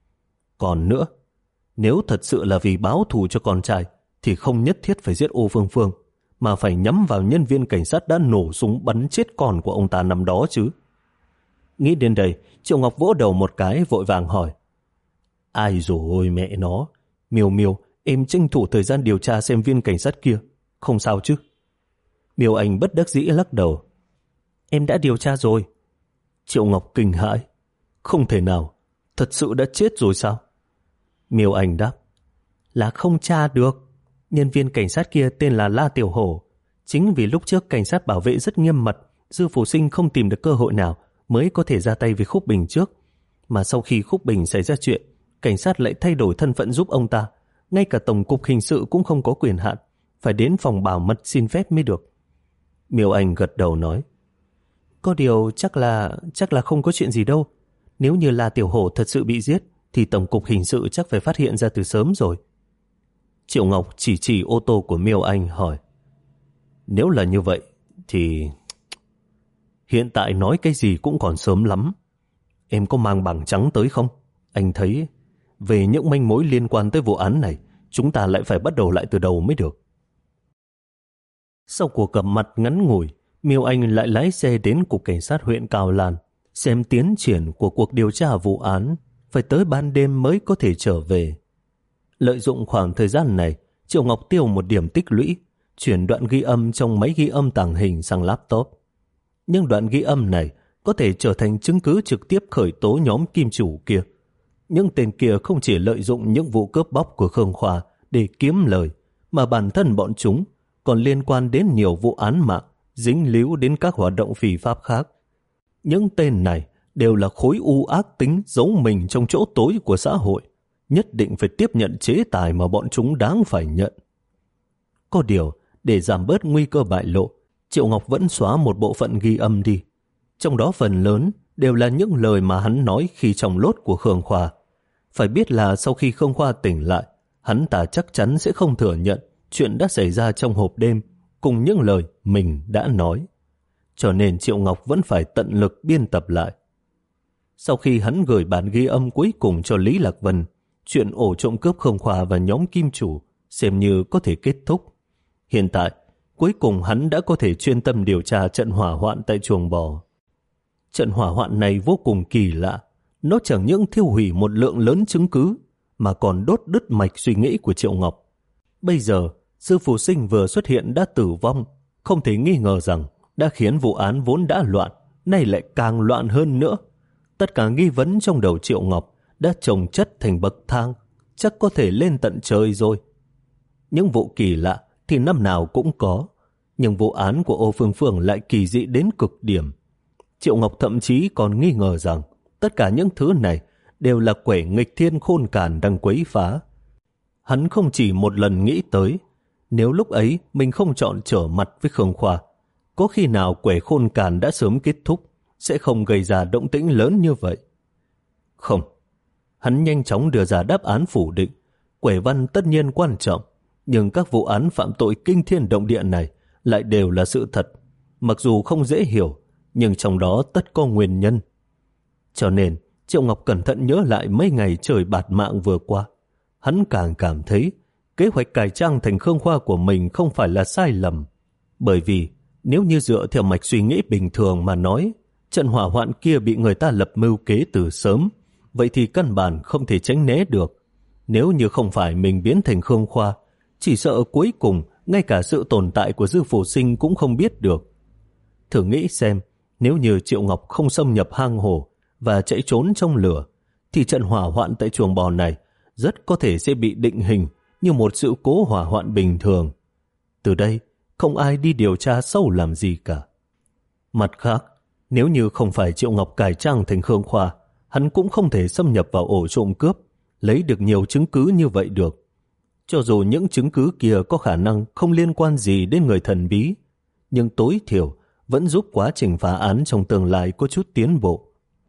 Còn nữa, nếu thật sự là vì báo thù cho con trai, thì không nhất thiết phải giết Ô Phương Phương, mà phải nhắm vào nhân viên cảnh sát đã nổ súng bắn chết con của ông ta năm đó chứ. Nghĩ đến đây, Triệu Ngọc vỗ đầu một cái vội vàng hỏi. Ai rồi mẹ nó, Miêu Miêu, Em tranh thủ thời gian điều tra xem viên cảnh sát kia không sao chứ? Miêu Anh bất đắc dĩ lắc đầu. Em đã điều tra rồi. Triệu Ngọc kinh hãi. Không thể nào, thật sự đã chết rồi sao? Miêu Anh đáp. Là không tra được. Nhân viên cảnh sát kia tên là La Tiểu Hổ. Chính vì lúc trước cảnh sát bảo vệ rất nghiêm mật, Dư Phủ Sinh không tìm được cơ hội nào mới có thể ra tay với Khúc Bình trước. Mà sau khi Khúc Bình xảy ra chuyện, cảnh sát lại thay đổi thân phận giúp ông ta. Ngay cả Tổng cục Hình sự cũng không có quyền hạn, phải đến phòng bảo mật xin phép mới được. Miêu Anh gật đầu nói. Có điều chắc là chắc là không có chuyện gì đâu. Nếu như là Tiểu Hổ thật sự bị giết thì Tổng cục Hình sự chắc phải phát hiện ra từ sớm rồi. Triệu Ngọc chỉ chỉ ô tô của Miêu Anh hỏi. Nếu là như vậy thì hiện tại nói cái gì cũng còn sớm lắm. Em có mang bằng trắng tới không? Anh thấy về những manh mối liên quan tới vụ án này, chúng ta lại phải bắt đầu lại từ đầu mới được. Sau cuộc gặp mặt ngắn ngủi, Miêu Anh lại lái xe đến Cục Cảnh sát huyện Cao Lan, xem tiến triển của cuộc điều tra vụ án, phải tới ban đêm mới có thể trở về. Lợi dụng khoảng thời gian này, Triệu Ngọc tiêu một điểm tích lũy, chuyển đoạn ghi âm trong máy ghi âm tàng hình sang laptop. Nhưng đoạn ghi âm này có thể trở thành chứng cứ trực tiếp khởi tố nhóm kim chủ kia. Những tên kia không chỉ lợi dụng những vụ cướp bóc của Khương Khoa để kiếm lời, mà bản thân bọn chúng còn liên quan đến nhiều vụ án mạng, dính líu đến các hoạt động phi pháp khác. Những tên này đều là khối u ác tính giấu mình trong chỗ tối của xã hội, nhất định phải tiếp nhận chế tài mà bọn chúng đáng phải nhận. Có điều, để giảm bớt nguy cơ bại lộ, Triệu Ngọc vẫn xóa một bộ phận ghi âm đi. Trong đó phần lớn đều là những lời mà hắn nói khi trong lốt của Khương Khoa. Phải biết là sau khi Khương Khoa tỉnh lại, hắn ta chắc chắn sẽ không thừa nhận chuyện đã xảy ra trong hộp đêm cùng những lời mình đã nói. Cho nên Triệu Ngọc vẫn phải tận lực biên tập lại. Sau khi hắn gửi bản ghi âm cuối cùng cho Lý Lạc Vân, chuyện ổ trộm cướp Khương Khoa và nhóm kim chủ xem như có thể kết thúc. Hiện tại, cuối cùng hắn đã có thể chuyên tâm điều tra trận hỏa hoạn tại chuồng bò. Trận hỏa hoạn này vô cùng kỳ lạ. Nó chẳng những thiêu hủy một lượng lớn chứng cứ, mà còn đốt đứt mạch suy nghĩ của Triệu Ngọc. Bây giờ, Dư Phủ Sinh vừa xuất hiện đã tử vong, không thể nghi ngờ rằng đã khiến vụ án vốn đã loạn, nay lại càng loạn hơn nữa. Tất cả nghi vấn trong đầu Triệu Ngọc đã chồng chất thành bậc thang, chắc có thể lên tận trời rồi. Những vụ kỳ lạ thì năm nào cũng có, nhưng vụ án của Ô Phương Phương lại kỳ dị đến cực điểm. Triệu Ngọc thậm chí còn nghi ngờ rằng tất cả những thứ này đều là quẻ nghịch thiên khôn càn đang quấy phá. Hắn không chỉ một lần nghĩ tới, nếu lúc ấy mình không chọn trở mặt với Khương Khoa, có khi nào quẻ khôn càn đã sớm kết thúc, sẽ không gây ra động tĩnh lớn như vậy. Không, hắn nhanh chóng đưa ra đáp án phủ định. Quẻ văn tất nhiên quan trọng, nhưng các vụ án phạm tội kinh thiên động địa này lại đều là sự thật. Mặc dù không dễ hiểu, nhưng trong đó tất có nguyên nhân. Cho nên, Triệu Ngọc cẩn thận nhớ lại mấy ngày trời bạt mạng vừa qua. Hắn càng cảm thấy kế hoạch cải trang thành Khương Khoa của mình không phải là sai lầm. Bởi vì nếu như dựa theo mạch suy nghĩ bình thường mà nói, trận hỏa hoạn kia bị người ta lập mưu kế từ sớm, vậy thì căn bản không thể tránh né được. Nếu như không phải mình biến thành Khương Khoa, chỉ sợ cuối cùng ngay cả sự tồn tại của Dư Phủ Sinh cũng không biết được. Thử nghĩ xem, nếu như Triệu Ngọc không xâm nhập hang hổ và chạy trốn trong lửa, thì trận hỏa hoạn tại chuồng bò này rất có thể sẽ bị định hình như một sự cố hỏa hoạn bình thường. Từ đây, không ai đi điều tra sâu làm gì cả. Mặt khác, nếu như không phải Triệu Ngọc cải trang thành Khương Khoa, hắn cũng không thể xâm nhập vào ổ trộm cướp, lấy được nhiều chứng cứ như vậy được. Cho dù những chứng cứ kia có khả năng không liên quan gì đến người thần bí, nhưng tối thiểu vẫn giúp quá trình phá án trong tương lai có chút tiến bộ.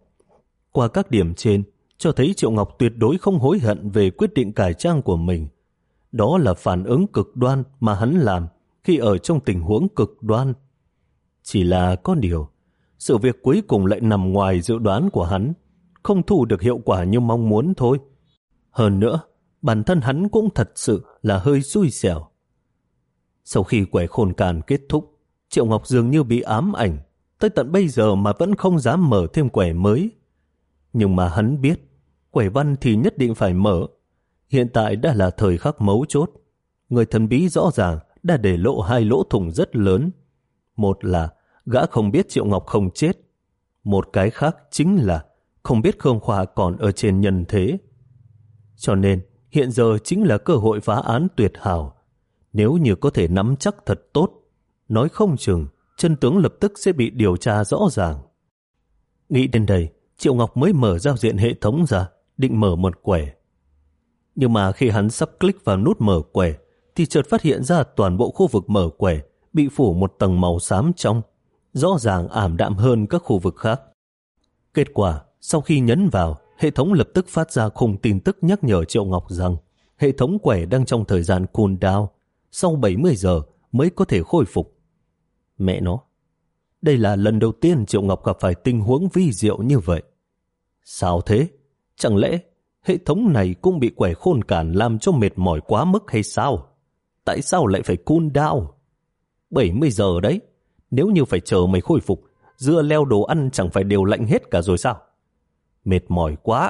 Qua các điểm trên, cho thấy Triệu Ngọc tuyệt đối không hối hận về quyết định cải trang của mình. Đó là phản ứng cực đoan mà hắn làm khi ở trong tình huống cực đoan. Chỉ là có điều, sự việc cuối cùng lại nằm ngoài dự đoán của hắn, không thu được hiệu quả như mong muốn thôi. Hơn nữa, bản thân hắn cũng thật sự là hơi xui xẻo. Sau khi quẻ khôn càn kết thúc, Triệu Ngọc dường như bị ám ảnh, tới tận bây giờ mà vẫn không dám mở thêm quẻ mới. Nhưng mà hắn biết, quẻ văn thì nhất định phải mở. Hiện tại đã là thời khắc mấu chốt. Người thần bí rõ ràng đã để lộ hai lỗ thủng rất lớn. Một là gã không biết Triệu Ngọc không chết. Một cái khác chính là không biết Khương Khoa còn ở trên nhân thế. Cho nên hiện giờ chính là cơ hội phá án tuyệt hảo. Nếu như có thể nắm chắc thật tốt, nói không chừng chân tướng lập tức sẽ bị điều tra rõ ràng. Nghĩ đến đây, Triệu Ngọc mới mở giao diện hệ thống ra, định mở một quẻ. Nhưng mà khi hắn sắp click vào nút mở quẻ, thì chợt phát hiện ra toàn bộ khu vực mở quẻ bị phủ một tầng màu xám trong, rõ ràng ảm đạm hơn các khu vực khác. Kết quả, sau khi nhấn vào, hệ thống lập tức phát ra khung tin tức nhắc nhở Triệu Ngọc rằng hệ thống quẻ đang trong thời gian cooldown, sau bảy mươi giờ mới có thể khôi phục. Mẹ nó, đây là lần đầu tiên Triệu Ngọc gặp phải tình huống vi diệu như vậy. Sao thế? Chẳng lẽ hệ thống này cũng bị quẻ khôn cản làm cho mệt mỏi quá mức hay sao? Tại sao lại phải cooldown? bảy mươi giờ đấy, nếu như phải chờ mày khôi phục, dưa leo đồ ăn chẳng phải đều lạnh hết cả rồi sao? Mệt mỏi quá.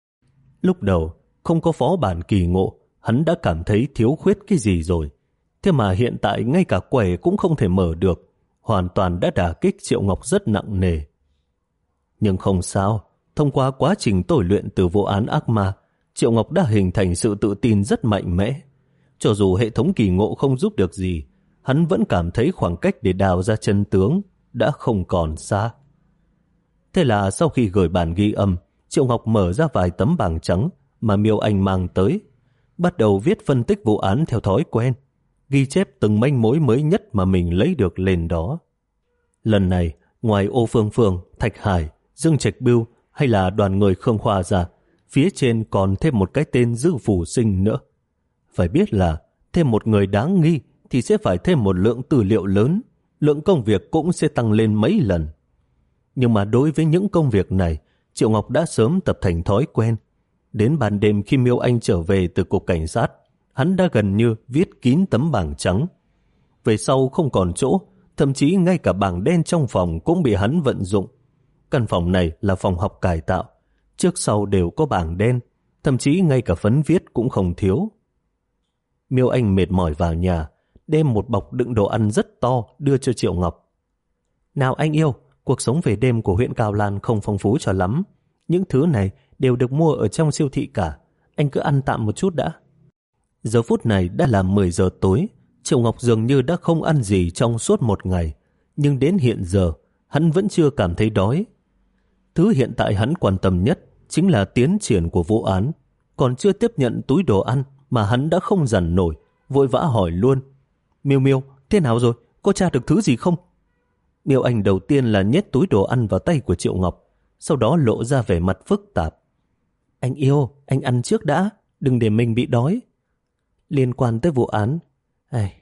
Lúc đầu, không có phó bản kỳ ngộ, hắn đã cảm thấy thiếu khuyết cái gì rồi. Thế mà hiện tại ngay cả quẻ cũng không thể mở được, hoàn toàn đã đả kích Triệu Ngọc rất nặng nề. Nhưng không sao, thông qua quá trình tôi luyện từ vô án ác ma, Triệu Ngọc đã hình thành sự tự tin rất mạnh mẽ. Cho dù hệ thống kỳ ngộ không giúp được gì, hắn vẫn cảm thấy khoảng cách để đào ra chân tướng đã không còn xa. Thế là sau khi gửi bản ghi âm, Triệu Ngọc mở ra vài tấm bảng trắng mà Miêu Anh mang tới, bắt đầu viết phân tích vụ án theo thói quen, ghi chép từng manh mối mới nhất mà mình lấy được lên đó. Lần này, ngoài Ô Phương Phương, Thạch Hải, Dương Trạch Bưu hay là đoàn người Khương Khoa ra, phía trên còn thêm một cái tên Dư Phủ Sinh nữa. Phải biết là thêm một người đáng nghi thì sẽ phải thêm một lượng tư liệu lớn, lượng công việc cũng sẽ tăng lên mấy lần. Nhưng mà đối với những công việc này, Triệu Ngọc đã sớm tập thành thói quen. Đến ban đêm khi Miêu Anh trở về từ cục cảnh sát, hắn đã gần như viết kín tấm bảng trắng. Về sau không còn chỗ, thậm chí ngay cả bảng đen trong phòng cũng bị hắn vận dụng. Căn phòng này là phòng học cải tạo, trước sau đều có bảng đen, thậm chí ngay cả phấn viết cũng không thiếu. Miêu Anh mệt mỏi vào nhà, đem một bọc đựng đồ ăn rất to đưa cho Triệu Ngọc. Nào anh yêu, cuộc sống về đêm của huyện Cao Lan không phong phú cho lắm. Những thứ này đều được mua ở trong siêu thị cả, anh cứ ăn tạm một chút đã. Giờ phút này đã là mười giờ tối, Triệu Ngọc dường như đã không ăn gì trong suốt một ngày, nhưng đến hiện giờ, hắn vẫn chưa cảm thấy đói. Thứ hiện tại hắn quan tâm nhất chính là tiến triển của vụ án, còn chưa tiếp nhận túi đồ ăn mà hắn đã không dằn nổi, vội vã hỏi luôn. Miêu Miêu, thế nào rồi? Có tra được thứ gì không? Miêu Anh đầu tiên là nhét túi đồ ăn vào tay của Triệu Ngọc, sau đó lộ ra vẻ mặt phức tạp. Anh yêu, anh ăn trước đã, đừng để mình bị đói. Liên quan tới vụ án. Ai...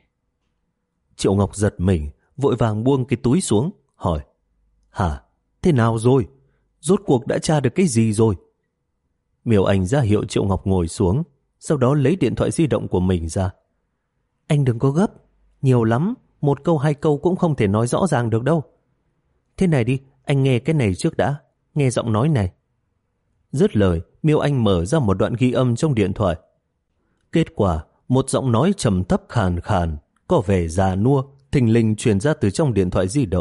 Triệu Ngọc giật mình, vội vàng buông cái túi xuống, hỏi. Hả? Thế nào rồi? Rốt cuộc đã tra được cái gì rồi? Miêu Anh ra hiệu Triệu Ngọc ngồi xuống, sau đó lấy điện thoại di động của mình ra. Anh đừng có gấp, nhiều lắm, một câu hai câu cũng không thể nói rõ ràng được đâu. Thế này đi, anh nghe cái này trước đã, nghe giọng nói này. Dứt lời, Miêu Anh mở ra một đoạn ghi âm trong điện thoại. Kết quả, một giọng nói trầm thấp khàn khàn, có vẻ già nua, thình lình truyền ra từ trong điện thoại di động.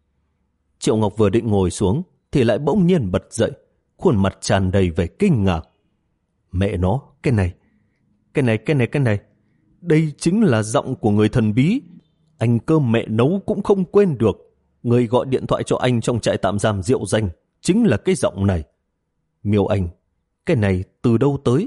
Triệu Ngọc vừa định ngồi xuống, thì lại bỗng nhiên bật dậy, khuôn mặt tràn đầy vẻ kinh ngạc. Mẹ nó, cái này, cái này, cái này, cái này, đây chính là giọng của người thần bí. Anh cơm mẹ nấu cũng không quên được. Người gọi điện thoại cho anh trong trại tạm giam Diệu Danh chính là cái giọng này. Miêu Anh, cái này từ đâu tới?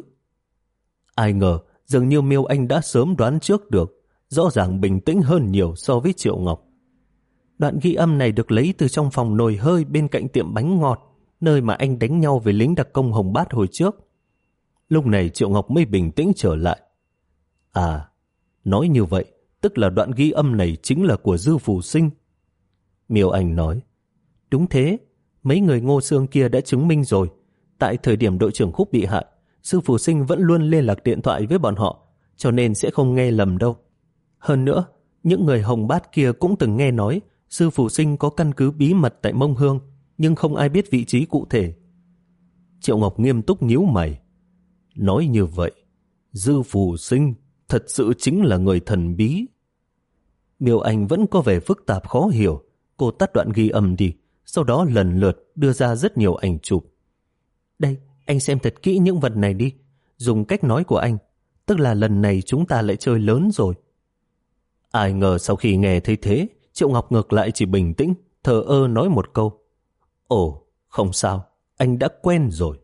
Ai ngờ, dường như Miêu Anh đã sớm đoán trước được, rõ ràng bình tĩnh hơn nhiều so với Triệu Ngọc. Đoạn ghi âm này được lấy từ trong phòng nồi hơi bên cạnh tiệm bánh ngọt, nơi mà anh đánh nhau với lính đặc công Hồng Bát hồi trước. Lúc này Triệu Ngọc mới bình tĩnh trở lại. À, nói như vậy, tức là đoạn ghi âm này chính là của Dư Phủ Sinh. Miêu Anh nói, đúng thế, mấy người Ngô Xương kia đã chứng minh rồi. Tại thời điểm đội trưởng Khúc bị hại, Dư Phủ Sinh vẫn luôn liên lạc điện thoại với bọn họ, cho nên sẽ không nghe lầm đâu. Hơn nữa, những người Hồng Bát kia cũng từng nghe nói Dư Phủ Sinh có căn cứ bí mật tại Mông Hương, nhưng không ai biết vị trí cụ thể. Triệu Ngọc nghiêm túc nhíu mày. Nói như vậy, Dư Phù Sinh thật sự chính là người thần bí. Miêu Anh vẫn có vẻ phức tạp khó hiểu. Cô tắt đoạn ghi âm đi, sau đó lần lượt đưa ra rất nhiều ảnh chụp. Đây, anh xem thật kỹ những vật này đi. Dùng cách nói của anh, tức là lần này chúng ta lại chơi lớn rồi. Ai ngờ sau khi nghe thấy thế, Triệu Ngọc ngược lại chỉ bình tĩnh, thờ ơ nói một câu. Ồ, không sao, anh đã quen rồi.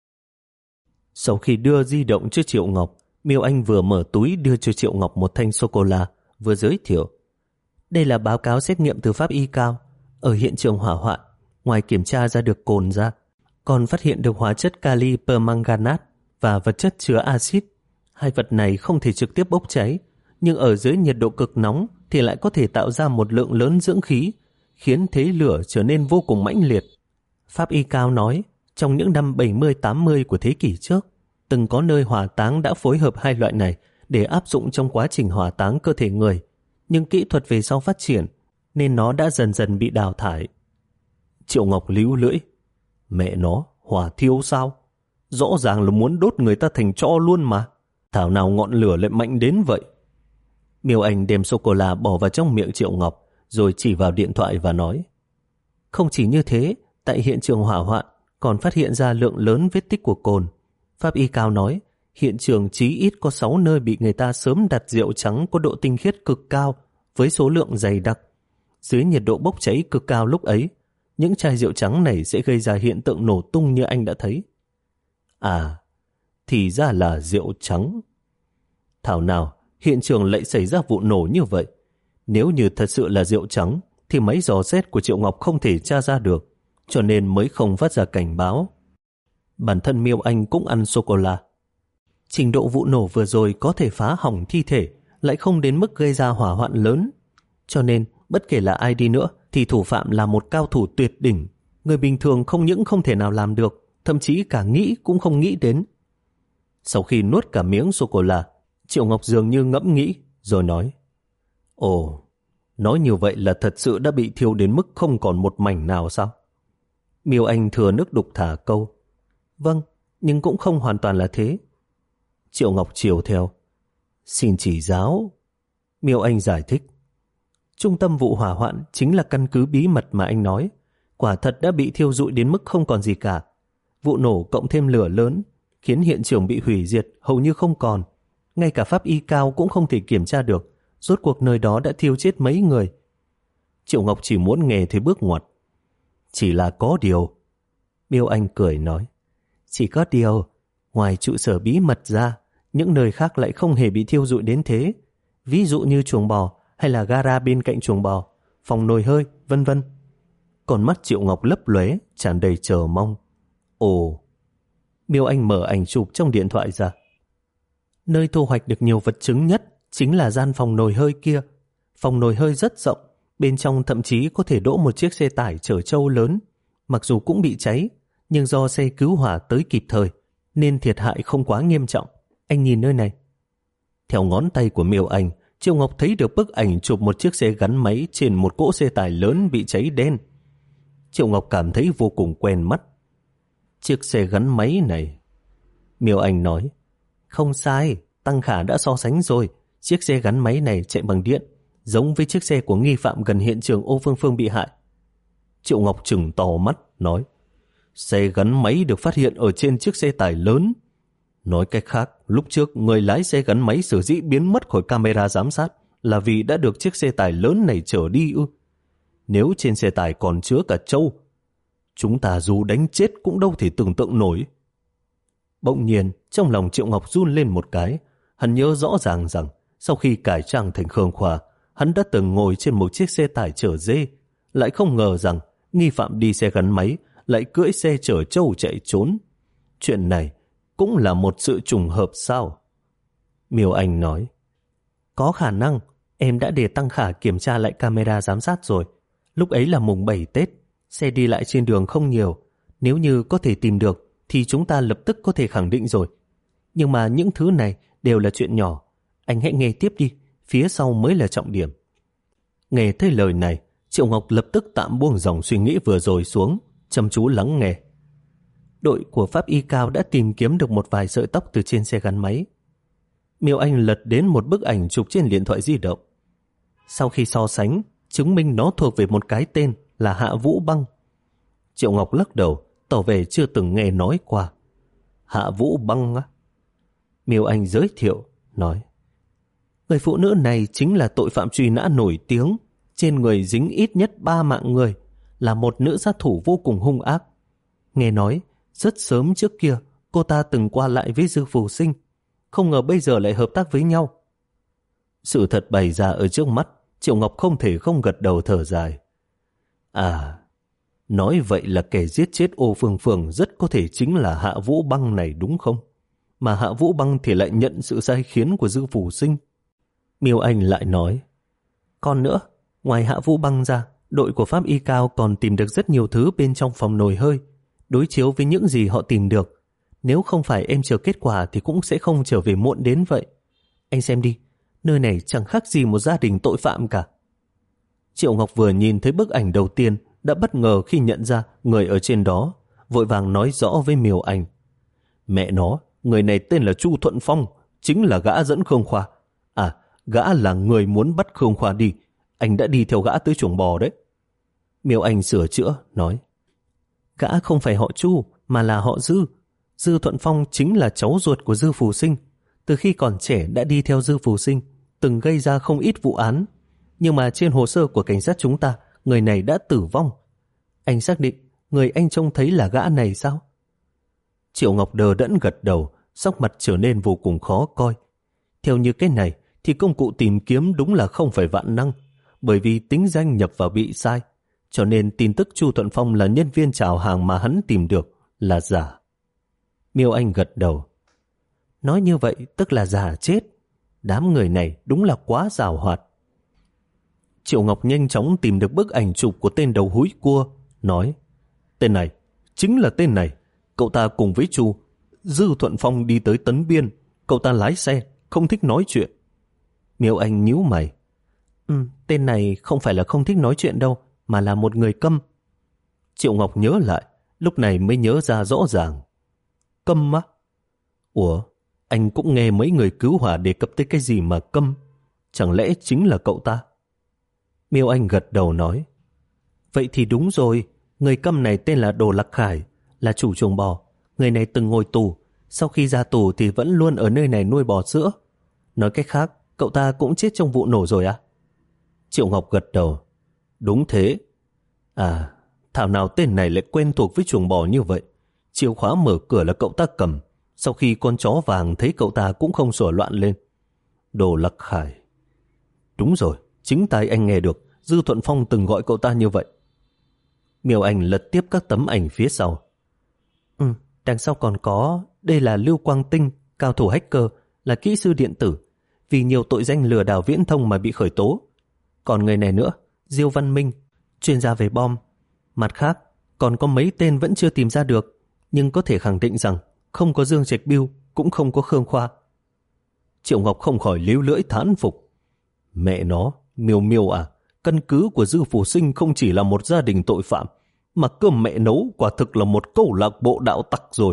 Sau khi đưa di động cho Triệu Ngọc, Miêu Anh vừa mở túi đưa cho Triệu Ngọc một thanh sô-cô-la, vừa giới thiệu. Đây là báo cáo xét nghiệm từ pháp y cao. Ở hiện trường hỏa hoạn, ngoài kiểm tra ra được cồn ra, còn phát hiện được hóa chất kali permanganate và vật chất chứa axit. Hai vật này không thể trực tiếp bốc cháy, nhưng ở dưới nhiệt độ cực nóng thì lại có thể tạo ra một lượng lớn dưỡng khí, khiến thế lửa trở nên vô cùng mãnh liệt. Pháp y cao nói, trong những năm bảy mươi tám mươi của thế kỷ trước, từng có nơi hỏa táng đã phối hợp hai loại này để áp dụng trong quá trình hỏa táng cơ thể người, nhưng kỹ thuật về sau phát triển nên nó đã dần dần bị đào thải. Triệu Ngọc líu lưỡi. Mẹ nó, hỏa thiêu sao? Rõ ràng là muốn đốt người ta thành tro luôn mà. Thảo nào ngọn lửa lại mạnh đến vậy? Miêu Anh đem sô-cô-la bỏ vào trong miệng Triệu Ngọc, rồi chỉ vào điện thoại và nói. Không chỉ như thế, tại hiện trường hỏa hoạn còn phát hiện ra lượng lớn vết tích của cồn. Pháp y cao nói, hiện trường chí ít có sáu nơi bị người ta sớm đặt rượu trắng có độ tinh khiết cực cao với số lượng dày đặc. Dưới nhiệt độ bốc cháy cực cao lúc ấy, những chai rượu trắng này sẽ gây ra hiện tượng nổ tung như anh đã thấy. À, thì ra là rượu trắng. Thảo nào, hiện trường lại xảy ra vụ nổ như vậy. Nếu như thật sự là rượu trắng, thì máy dò xét của Triệu Ngọc không thể tra ra được, cho nên mới không phát ra cảnh báo. Bản thân Miêu Anh cũng ăn sô-cô-la. Trình độ vụ nổ vừa rồi có thể phá hỏng thi thể, lại không đến mức gây ra hỏa hoạn lớn. Cho nên, bất kể là ai đi nữa, thì thủ phạm là một cao thủ tuyệt đỉnh. Người bình thường không những không thể nào làm được, thậm chí cả nghĩ cũng không nghĩ đến. Sau khi nuốt cả miếng sô-cô-la, Triệu Ngọc dường như ngẫm nghĩ, rồi nói. Ồ, nói như vậy là thật sự đã bị thiêu đến mức không còn một mảnh nào sao? Miêu Anh thừa nước đục thả câu. Vâng, nhưng cũng không hoàn toàn là thế. Triệu Ngọc chiều theo. Xin chỉ giáo. Miêu Anh giải thích. Trung tâm vụ hỏa hoạn chính là căn cứ bí mật mà anh nói. Quả thật đã bị thiêu rụi đến mức không còn gì cả. Vụ nổ cộng thêm lửa lớn khiến hiện trường bị hủy diệt hầu như không còn. Ngay cả pháp y cao cũng không thể kiểm tra được rốt cuộc nơi đó đã thiêu chết mấy người. Triệu Ngọc chỉ muốn nghe thấy bước ngoặt. Chỉ là có điều. Miêu Anh cười nói. Chỉ có điều, ngoài trụ sở bí mật ra, những nơi khác lại không hề bị thiêu rụi đến thế. Ví dụ như chuồng bò hay là gara bên cạnh chuồng bò, phòng nồi hơi, vân vân. Còn mắt Triệu Ngọc lấp lóe, tràn đầy chờ mong. Ồ! Miêu Anh mở ảnh chụp trong điện thoại ra. Nơi thu hoạch được nhiều vật chứng nhất chính là gian phòng nồi hơi kia. Phòng nồi hơi rất rộng, bên trong thậm chí có thể đỗ một chiếc xe tải chở trâu lớn. Mặc dù cũng bị cháy, nhưng do xe cứu hỏa tới kịp thời, nên thiệt hại không quá nghiêm trọng. Anh nhìn nơi này. Theo ngón tay của Miêu Anh, Triệu Ngọc thấy được bức ảnh chụp một chiếc xe gắn máy trên một cỗ xe tải lớn bị cháy đen. Triệu Ngọc cảm thấy vô cùng quen mắt. Chiếc xe gắn máy này. Miêu Anh nói. Không sai, Tăng Khả đã so sánh rồi. Chiếc xe gắn máy này chạy bằng điện, giống với chiếc xe của nghi phạm gần hiện trường Ô Phương Phương bị hại. Triệu Ngọc trừng to mắt, nói. Xe gắn máy được phát hiện ở trên chiếc xe tải lớn. Nói cách khác, lúc trước người lái xe gắn máy sở dĩ biến mất khỏi camera giám sát là vì đã được chiếc xe tải lớn này chở đi ư? Nếu trên xe tải còn chứa cả trâu, chúng ta dù đánh chết cũng đâu thể tưởng tượng nổi. Bỗng nhiên, trong lòng Triệu Ngọc run lên một cái. Hắn nhớ rõ ràng rằng sau khi cải trang thành Khương Khoa, hắn đã từng ngồi trên một chiếc xe tải chở dê, lại không ngờ rằng nghi phạm đi xe gắn máy lại cưỡi xe chở trâu chạy trốn. Chuyện này cũng là một sự trùng hợp sao? Miêu Anh nói. Có khả năng, em đã để Tăng Khả kiểm tra lại camera giám sát rồi. Lúc ấy là mùng bảy Tết, xe đi lại trên đường không nhiều. Nếu như có thể tìm được thì chúng ta lập tức có thể khẳng định rồi. Nhưng mà những thứ này đều là chuyện nhỏ. Anh hãy nghe tiếp đi, phía sau mới là trọng điểm. Nghe thấy lời này, Triệu Ngọc lập tức tạm buông dòng suy nghĩ vừa rồi xuống, chăm chú lắng nghe. Đội của pháp y cao đã tìm kiếm được một vài sợi tóc từ trên xe gắn máy. Miêu Anh lật đến một bức ảnh chụp trên điện thoại di động. Sau khi so sánh, chứng minh nó thuộc về một cái tên là Hạ Vũ Băng. Triệu Ngọc lắc đầu, tỏ vẻ chưa từng nghe nói qua. Hạ Vũ Băng á? Miêu Anh giới thiệu, nói: người phụ nữ này chính là tội phạm truy nã nổi tiếng, trên người dính ít nhất ba mạng người, là một nữ sát thủ vô cùng hung ác. Nghe nói, rất sớm trước kia, cô ta từng qua lại với Dư Phù Sinh, không ngờ bây giờ lại hợp tác với nhau. Sự thật bày ra ở trước mắt, Triệu Ngọc không thể không gật đầu thở dài. À, nói vậy là kẻ giết chết Ô Phương Phương rất có thể chính là Hạ Vũ Băng này đúng không? Mà Hạ Vũ Băng thì lại nhận sự sai khiến của Dư Phù Sinh. Miêu Anh lại nói: còn nữa, ngoài Hạ Vũ Băng ra, đội của Pháp Y Cao còn tìm được rất nhiều thứ bên trong phòng nồi hơi. Đối chiếu với những gì họ tìm được, nếu không phải em chờ kết quả thì cũng sẽ không trở về muộn đến vậy. Anh xem đi, nơi này chẳng khác gì một gia đình tội phạm cả. Triệu Ngọc vừa nhìn thấy bức ảnh đầu tiên đã bất ngờ khi nhận ra người ở trên đó, vội vàng nói rõ với Miêu Anh: mẹ nó, người này tên là Chu Thuận Phong, chính là gã dẫn Khương Khoa. À, gã là người muốn bắt Khương Khoa đi, anh đã đi theo gã tới chuồng bò đấy. Miêu Anh sửa chữa, nói: gã không phải họ Chu, mà là họ Dư. Dư Thuận Phong chính là cháu ruột của Dư Phù Sinh. Từ khi còn trẻ đã đi theo Dư Phù Sinh, từng gây ra không ít vụ án. Nhưng mà trên hồ sơ của cảnh sát chúng ta, người này đã tử vong. Anh xác định người anh trông thấy là gã này sao? Triệu Ngọc đờ đẫn gật đầu, sắc mặt trở nên vô cùng khó coi. Theo như cái này thì công cụ tìm kiếm đúng là không phải vạn năng, bởi vì tính danh nhập vào bị sai, cho nên tin tức Chu Thuận Phong là nhân viên chào hàng mà hắn tìm được là giả. Miêu Anh gật đầu. Nói như vậy tức là giả chết. Đám người này đúng là quá giàu hoạt. Triệu Ngọc nhanh chóng tìm được bức ảnh chụp của tên đầu húi cua, nói: tên này, chính là tên này. Cậu ta cùng với Chu, Dư Thuận Phong đi tới Tấn Biên. Cậu ta lái xe, không thích nói chuyện. Miêu Anh nhíu mày. Ừ, tên này không phải là không thích nói chuyện đâu, mà là một người câm. Triệu Ngọc nhớ lại, lúc này mới nhớ ra rõ ràng. Câm á? Ủa, anh cũng nghe mấy người cứu hỏa đề cập tới cái gì mà câm. Chẳng lẽ chính là cậu ta? Miêu Anh gật đầu nói: vậy thì đúng rồi, người câm này tên là Đồ Lạc Khải, là chủ chuồng bò. Người này từng ngồi tù, sau khi ra tù thì vẫn luôn ở nơi này nuôi bò sữa. Nói cách khác, cậu ta cũng chết trong vụ nổ rồi à? Triệu Ngọc gật đầu. Đúng thế. À, thảo nào tên này lại quen thuộc với chuồng bò như vậy. Chìa khóa mở cửa là cậu ta cầm. Sau khi con chó vàng thấy cậu ta cũng không sủa loạn lên. Đồ Lạc Khải. Đúng rồi, chính tai anh nghe được Dư Thuận Phong từng gọi cậu ta như vậy. Miêu Anh lật tiếp các tấm ảnh phía sau. Ừ, đằng sau còn có, đây là Lưu Quang Tinh, cao thủ hacker, là kỹ sư điện tử, vì nhiều tội danh lừa đảo viễn thông mà bị khởi tố. Còn người này nữa, Diêu Văn Minh, chuyên gia về bom. Mặt khác, còn có mấy tên vẫn chưa tìm ra được, nhưng có thể khẳng định rằng không có Dương Trạch Biêu, cũng không có Khương Khoa. Triệu Ngọc không khỏi líu lưỡi thán phục. Mẹ nó, Miêu Miêu à, căn cứ của Dư Phù Sinh không chỉ là một gia đình tội phạm, mà cơm mẹ nấu quả thực là một câu lạc bộ đạo tặc rồi.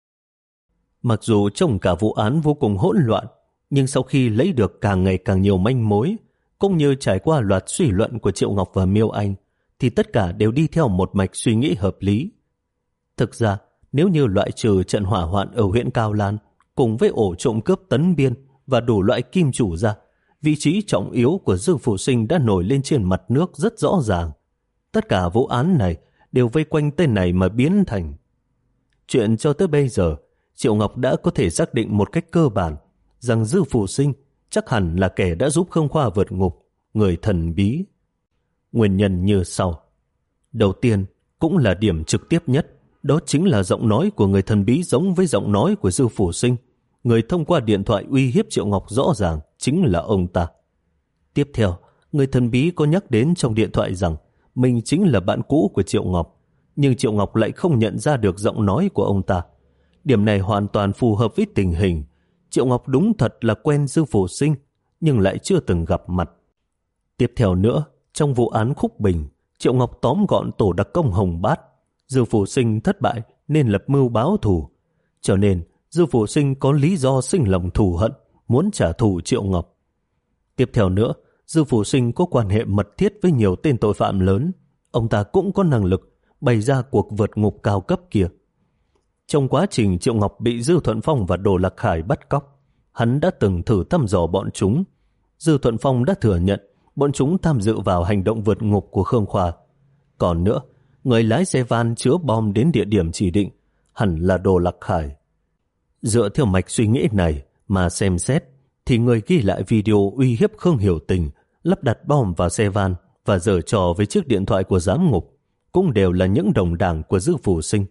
Mặc dù trong cả vụ án vô cùng hỗn loạn, nhưng sau khi lấy được càng ngày càng nhiều manh mối, cũng như trải qua loạt suy luận của Triệu Ngọc và Miêu Anh, thì tất cả đều đi theo một mạch suy nghĩ hợp lý. Thực ra, nếu như loại trừ trận hỏa hoạn ở huyện Cao Lan, cùng với ổ trộm cướp Tấn Biên và đủ loại kim chủ ra, vị trí trọng yếu của Dư Phù Sinh đã nổi lên trên mặt nước rất rõ ràng. Tất cả vụ án này đều vây quanh tên này mà biến thành. Chuyện cho tới bây giờ, Triệu Ngọc đã có thể xác định một cách cơ bản rằng Dư Phù Sinh chắc hẳn là kẻ đã giúp Khương Khoa vượt ngục, người thần bí. Nguyên nhân như sau. Đầu tiên, cũng là điểm trực tiếp nhất, đó chính là giọng nói của người thần bí giống với giọng nói của Dư Phù Sinh. Người thông qua điện thoại uy hiếp Triệu Ngọc rõ ràng chính là ông ta. Tiếp theo, người thần bí có nhắc đến trong điện thoại rằng mình chính là bạn cũ của Triệu Ngọc, nhưng Triệu Ngọc lại không nhận ra được giọng nói của ông ta. Điểm này hoàn toàn phù hợp với tình hình. Triệu Ngọc đúng thật là quen Dư Phù Sinh, nhưng lại chưa từng gặp mặt. Tiếp theo nữa, trong vụ án Khúc Bình, Triệu Ngọc tóm gọn tổ đặc công Hồng Bát. Dư Phù Sinh thất bại nên lập mưu báo thù. Cho nên, Dư Phù Sinh có lý do sinh lòng thù hận, muốn trả thù Triệu Ngọc. Tiếp theo nữa, Dư Phủ Sinh có quan hệ mật thiết với nhiều tên tội phạm lớn. Ông ta cũng có năng lực bày ra cuộc vượt ngục cao cấp kia. Trong quá trình Triệu Ngọc bị Dư Thuận Phong và Đồ Lạc Khải bắt cóc, hắn đã từng thử thăm dò bọn chúng. Dư Thuận Phong đã thừa nhận bọn chúng tham dự vào hành động vượt ngục của Khương Khoa. Còn nữa, người lái xe van chứa bom đến địa điểm chỉ định hẳn là Đồ Lạc Khải. Dựa theo mạch suy nghĩ này mà xem xét, thì người ghi lại video uy hiếp Khương Hiểu Tình, lắp đặt bom vào xe van và giở trò với chiếc điện thoại của giám ngục cũng đều là những đồng đảng của Dư Phủ Sinh.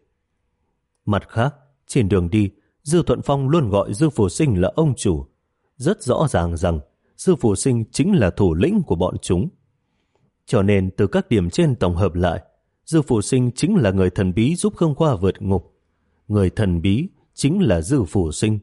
Mặt khác, trên đường đi, Dư Thuận Phong luôn gọi Dư Phủ Sinh là ông chủ, rất rõ ràng rằng Dư Phủ Sinh chính là thủ lĩnh của bọn chúng. Cho nên từ các điểm trên tổng hợp lại, Dư Phủ Sinh chính là người thần bí giúp Khương Khoa vượt ngục. Người thần bí chính là Dư Phủ Sinh.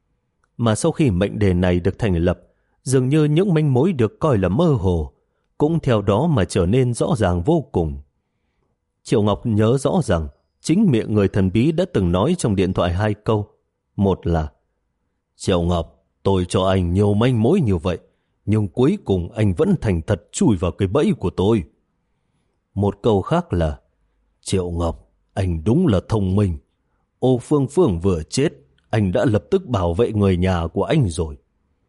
Mà sau khi mệnh đề này được thành lập, dường như những manh mối được coi là mơ hồ cũng theo đó mà trở nên rõ ràng vô cùng. Triệu Ngọc nhớ rõ rằng chính miệng người thần bí đã từng nói trong điện thoại hai câu. Một là: Triệu Ngọc, tôi cho anh nhiều manh mối như vậy, nhưng cuối cùng anh vẫn thành thật chui vào cái bẫy của tôi. Một câu khác là: Triệu Ngọc, anh đúng là thông minh. Ô Phương Phương vừa chết, anh đã lập tức bảo vệ người nhà của anh rồi.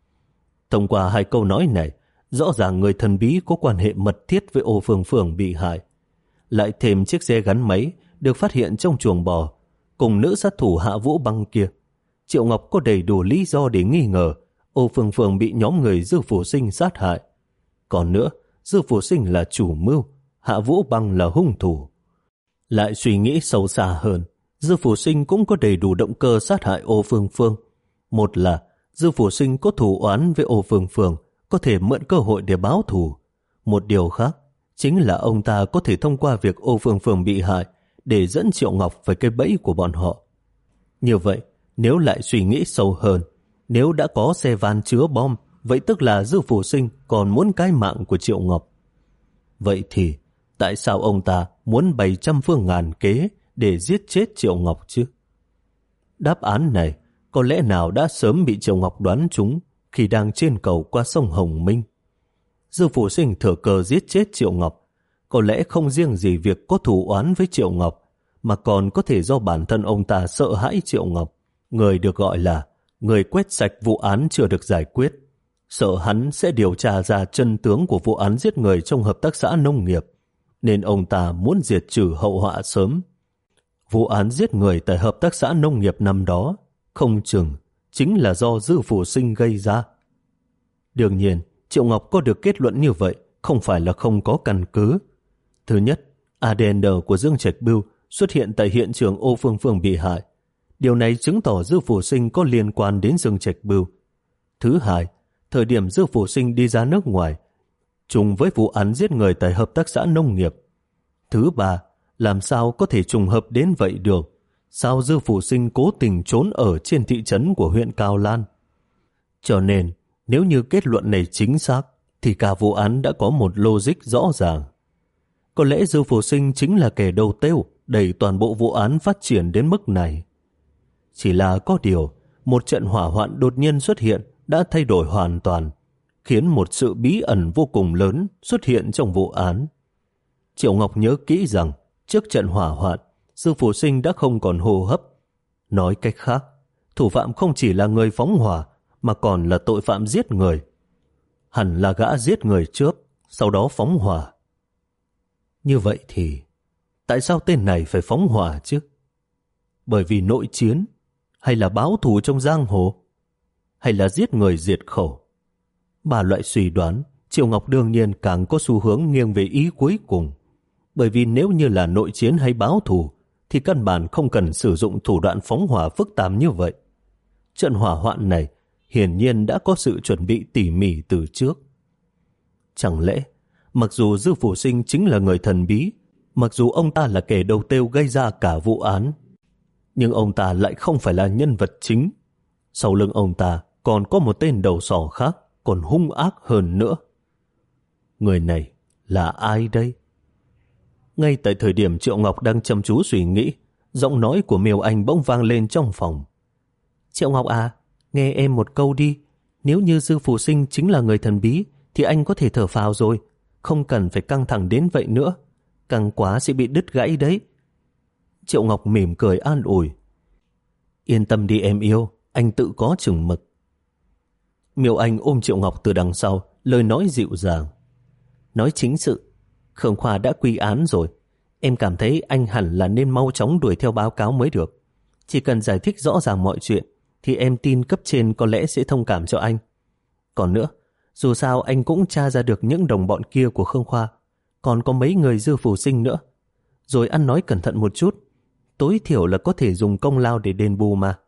Thông qua hai câu nói này, rõ ràng người thần bí có quan hệ mật thiết với Ô Phương Phương bị hại. Lại thêm chiếc xe gắn máy được phát hiện trong chuồng bò cùng nữ sát thủ Hạ Vũ Băng kia, Triệu Ngọc có đầy đủ lý do để nghi ngờ Ô Phương Phương bị nhóm người Dư Phủ Sinh sát hại. Còn nữa, Dư Phủ Sinh là chủ mưu, Hạ Vũ Băng là hung thủ. Lại suy nghĩ sâu xa hơn, Dư Phủ Sinh cũng có đầy đủ động cơ sát hại Ô Phương Phương. Một là Dư Phủ Sinh có thù oán với Ô Phương Phương, có thể mượn cơ hội để báo thù. Một điều khác chính là ông ta có thể thông qua việc Ô Phương Phương bị hại để dẫn Triệu Ngọc về cái bẫy của bọn họ. Như vậy, nếu lại suy nghĩ sâu hơn, nếu đã có xe van chứa bom, vậy tức là Dư Phủ Sinh còn muốn cái mạng của Triệu Ngọc. Vậy thì, tại sao ông ta muốn bày trăm phương ngàn kế để giết chết Triệu Ngọc chứ? Đáp án này có lẽ nào đã sớm bị Triệu Ngọc đoán trúng khi đang trên cầu qua sông Hồng Minh. Dư Phủ Sinh thừa cơ giết chết Triệu Ngọc, có lẽ không riêng gì việc có thù oán với Triệu Ngọc, mà còn có thể do bản thân ông ta sợ hãi Triệu Ngọc, người được gọi là người quét sạch vụ án chưa được giải quyết, sợ hắn sẽ điều tra ra chân tướng của vụ án giết người trong hợp tác xã nông nghiệp, nên ông ta muốn diệt trừ hậu họa sớm. Vụ án giết người tại hợp tác xã nông nghiệp năm đó không chừng chính là do Dư Phủ Sinh gây ra. Đương nhiên, Triệu Ngọc có được kết luận như vậy không phải là không có căn cứ. Thứ nhất, a đê en của Dương Trạch Bưu xuất hiện tại hiện trường Ô Phương Phương bị hại. Điều này chứng tỏ Dư Phủ Sinh có liên quan đến Dương Trạch Bưu. Thứ hai, thời điểm Dư Phủ Sinh đi ra nước ngoài, trùng với vụ án giết người tại hợp tác xã nông nghiệp. Thứ ba, làm sao có thể trùng hợp đến vậy được? Sao Dư Phủ Sinh cố tình trốn ở trên thị trấn của huyện Cao Lan? Cho nên, nếu như kết luận này chính xác, thì cả vụ án đã có một logic rõ ràng. Có lẽ Dư Phủ Sinh chính là kẻ đầu tiêu đẩy toàn bộ vụ án phát triển đến mức này. Chỉ là có điều, một trận hỏa hoạn đột nhiên xuất hiện đã thay đổi hoàn toàn, khiến một sự bí ẩn vô cùng lớn xuất hiện trong vụ án. Triệu Ngọc nhớ kỹ rằng, trước trận hỏa hoạn, Dư Phủ Sinh đã không còn hô hấp. Nói cách khác, thủ phạm không chỉ là người phóng hỏa, mà còn là tội phạm giết người. Hẳn là gã giết người trước, sau đó phóng hỏa. Như vậy thì, tại sao tên này phải phóng hỏa chứ? Bởi vì nội chiến, hay là báo thù trong giang hồ, hay là giết người diệt khẩu? Ba loại suy đoán, Triệu Ngọc đương nhiên càng có xu hướng nghiêng về ý cuối cùng. Bởi vì nếu như là nội chiến hay báo thù, thì căn bản không cần sử dụng thủ đoạn phóng hỏa phức tạp như vậy. Trận hỏa hoạn này hiển nhiên đã có sự chuẩn bị tỉ mỉ từ trước. Chẳng lẽ, mặc dù Dư Phủ Sinh chính là người thần bí, mặc dù ông ta là kẻ đầu tiêu gây ra cả vụ án, nhưng ông ta lại không phải là nhân vật chính. Sau lưng ông ta còn có một tên đầu sỏ khác, còn hung ác hơn nữa. Người này là ai đây? Ngay tại thời điểm Triệu Ngọc đang chăm chú suy nghĩ, giọng nói của Miêu Anh bỗng vang lên trong phòng. Triệu Ngọc à, nghe em một câu đi. Nếu như Dư Phù Sinh chính là người thần bí thì anh có thể thở phào rồi, không cần phải căng thẳng đến vậy nữa. Căng quá sẽ bị đứt gãy đấy. Triệu Ngọc mỉm cười an ủi. Yên tâm đi em yêu, anh tự có chừng mực. Miêu Anh ôm Triệu Ngọc từ đằng sau, lời nói dịu dàng. Nói chính sự, Khương Khoa đã quy án rồi. Em cảm thấy anh hẳn là nên mau chóng đuổi theo báo cáo mới được. Chỉ cần giải thích rõ ràng mọi chuyện thì em tin cấp trên có lẽ sẽ thông cảm cho anh. Còn nữa, dù sao anh cũng tra ra được những đồng bọn kia của Khương Khoa, còn có mấy người Dư Phù Sinh nữa. Rồi ăn nói cẩn thận một chút, tối thiểu là có thể dùng công lao để đền bù mà.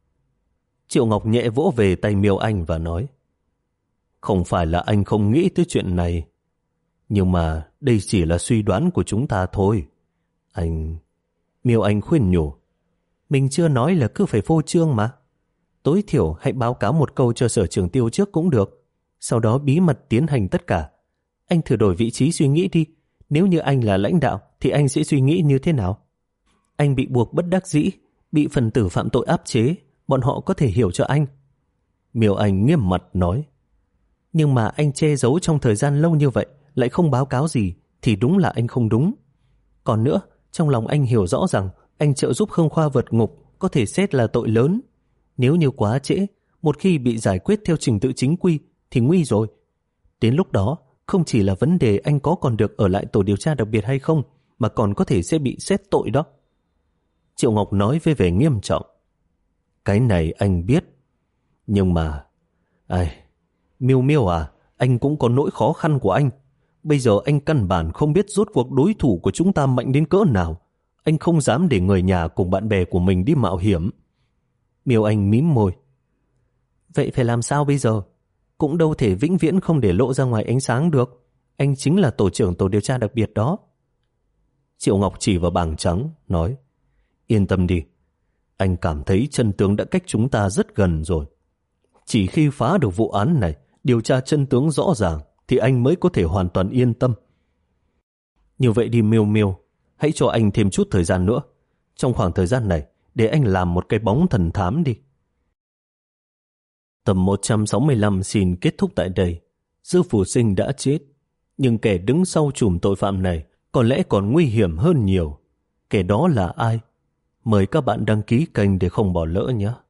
Triệu Ngọc nhẹ vỗ về tay Miêu Anh và nói, không phải là anh không nghĩ tới chuyện này, nhưng mà đây chỉ là suy đoán của chúng ta thôi. Anh... Miêu Anh khuyên nhủ, mình chưa nói là cứ phải phô trương mà. Tối thiểu hãy báo cáo một câu cho Sở Trường Tiêu trước cũng được, sau đó bí mật tiến hành tất cả. Anh thử đổi vị trí suy nghĩ đi. Nếu như anh là lãnh đạo thì anh sẽ suy nghĩ như thế nào? Anh bị buộc bất đắc dĩ, bị phần tử phạm tội áp chế, bọn họ có thể hiểu cho anh. Miêu Anh nghiêm mặt nói, nhưng mà anh che giấu trong thời gian lâu như vậy lại không báo cáo gì thì đúng là anh không đúng. Còn nữa, trong lòng anh hiểu rõ rằng anh trợ giúp Khương Khoa vượt ngục có thể xét là tội lớn. Nếu như quá trễ, một khi bị giải quyết theo trình tự chính quy thì nguy rồi. Đến lúc đó, không chỉ là vấn đề anh có còn được ở lại tổ điều tra đặc biệt hay không, mà còn có thể sẽ bị xét tội đó. Triệu Ngọc nói với vẻ nghiêm trọng, cái này anh biết, nhưng mà... Ai... Miêu Miêu à, anh cũng có nỗi khó khăn của anh. Bây giờ anh căn bản không biết rốt cuộc đối thủ của chúng ta mạnh đến cỡ nào. Anh không dám để người nhà cùng bạn bè của mình đi mạo hiểm. Miêu Anh mím môi. Vậy phải làm sao bây giờ? Cũng đâu thể vĩnh viễn không để lộ ra ngoài ánh sáng được. Anh chính là tổ trưởng tổ điều tra đặc biệt đó. Triệu Ngọc chỉ vào bảng trắng, nói, yên tâm đi. Anh cảm thấy chân tướng đã cách chúng ta rất gần rồi. Chỉ khi phá được vụ án này, điều tra chân tướng rõ ràng, thì anh mới có thể hoàn toàn yên tâm. Như vậy đi Miêu Miêu, hãy cho anh thêm chút thời gian nữa. Trong khoảng thời gian này, để anh làm một cái bóng thần thám đi. Tập một trăm sáu mươi lăm xin kết thúc tại đây. Dư Phù Sinh đã chết, nhưng kẻ đứng sau chùm tội phạm này có lẽ còn nguy hiểm hơn nhiều. Kẻ đó là ai? Mời các bạn đăng ký kênh để không bỏ lỡ nhé.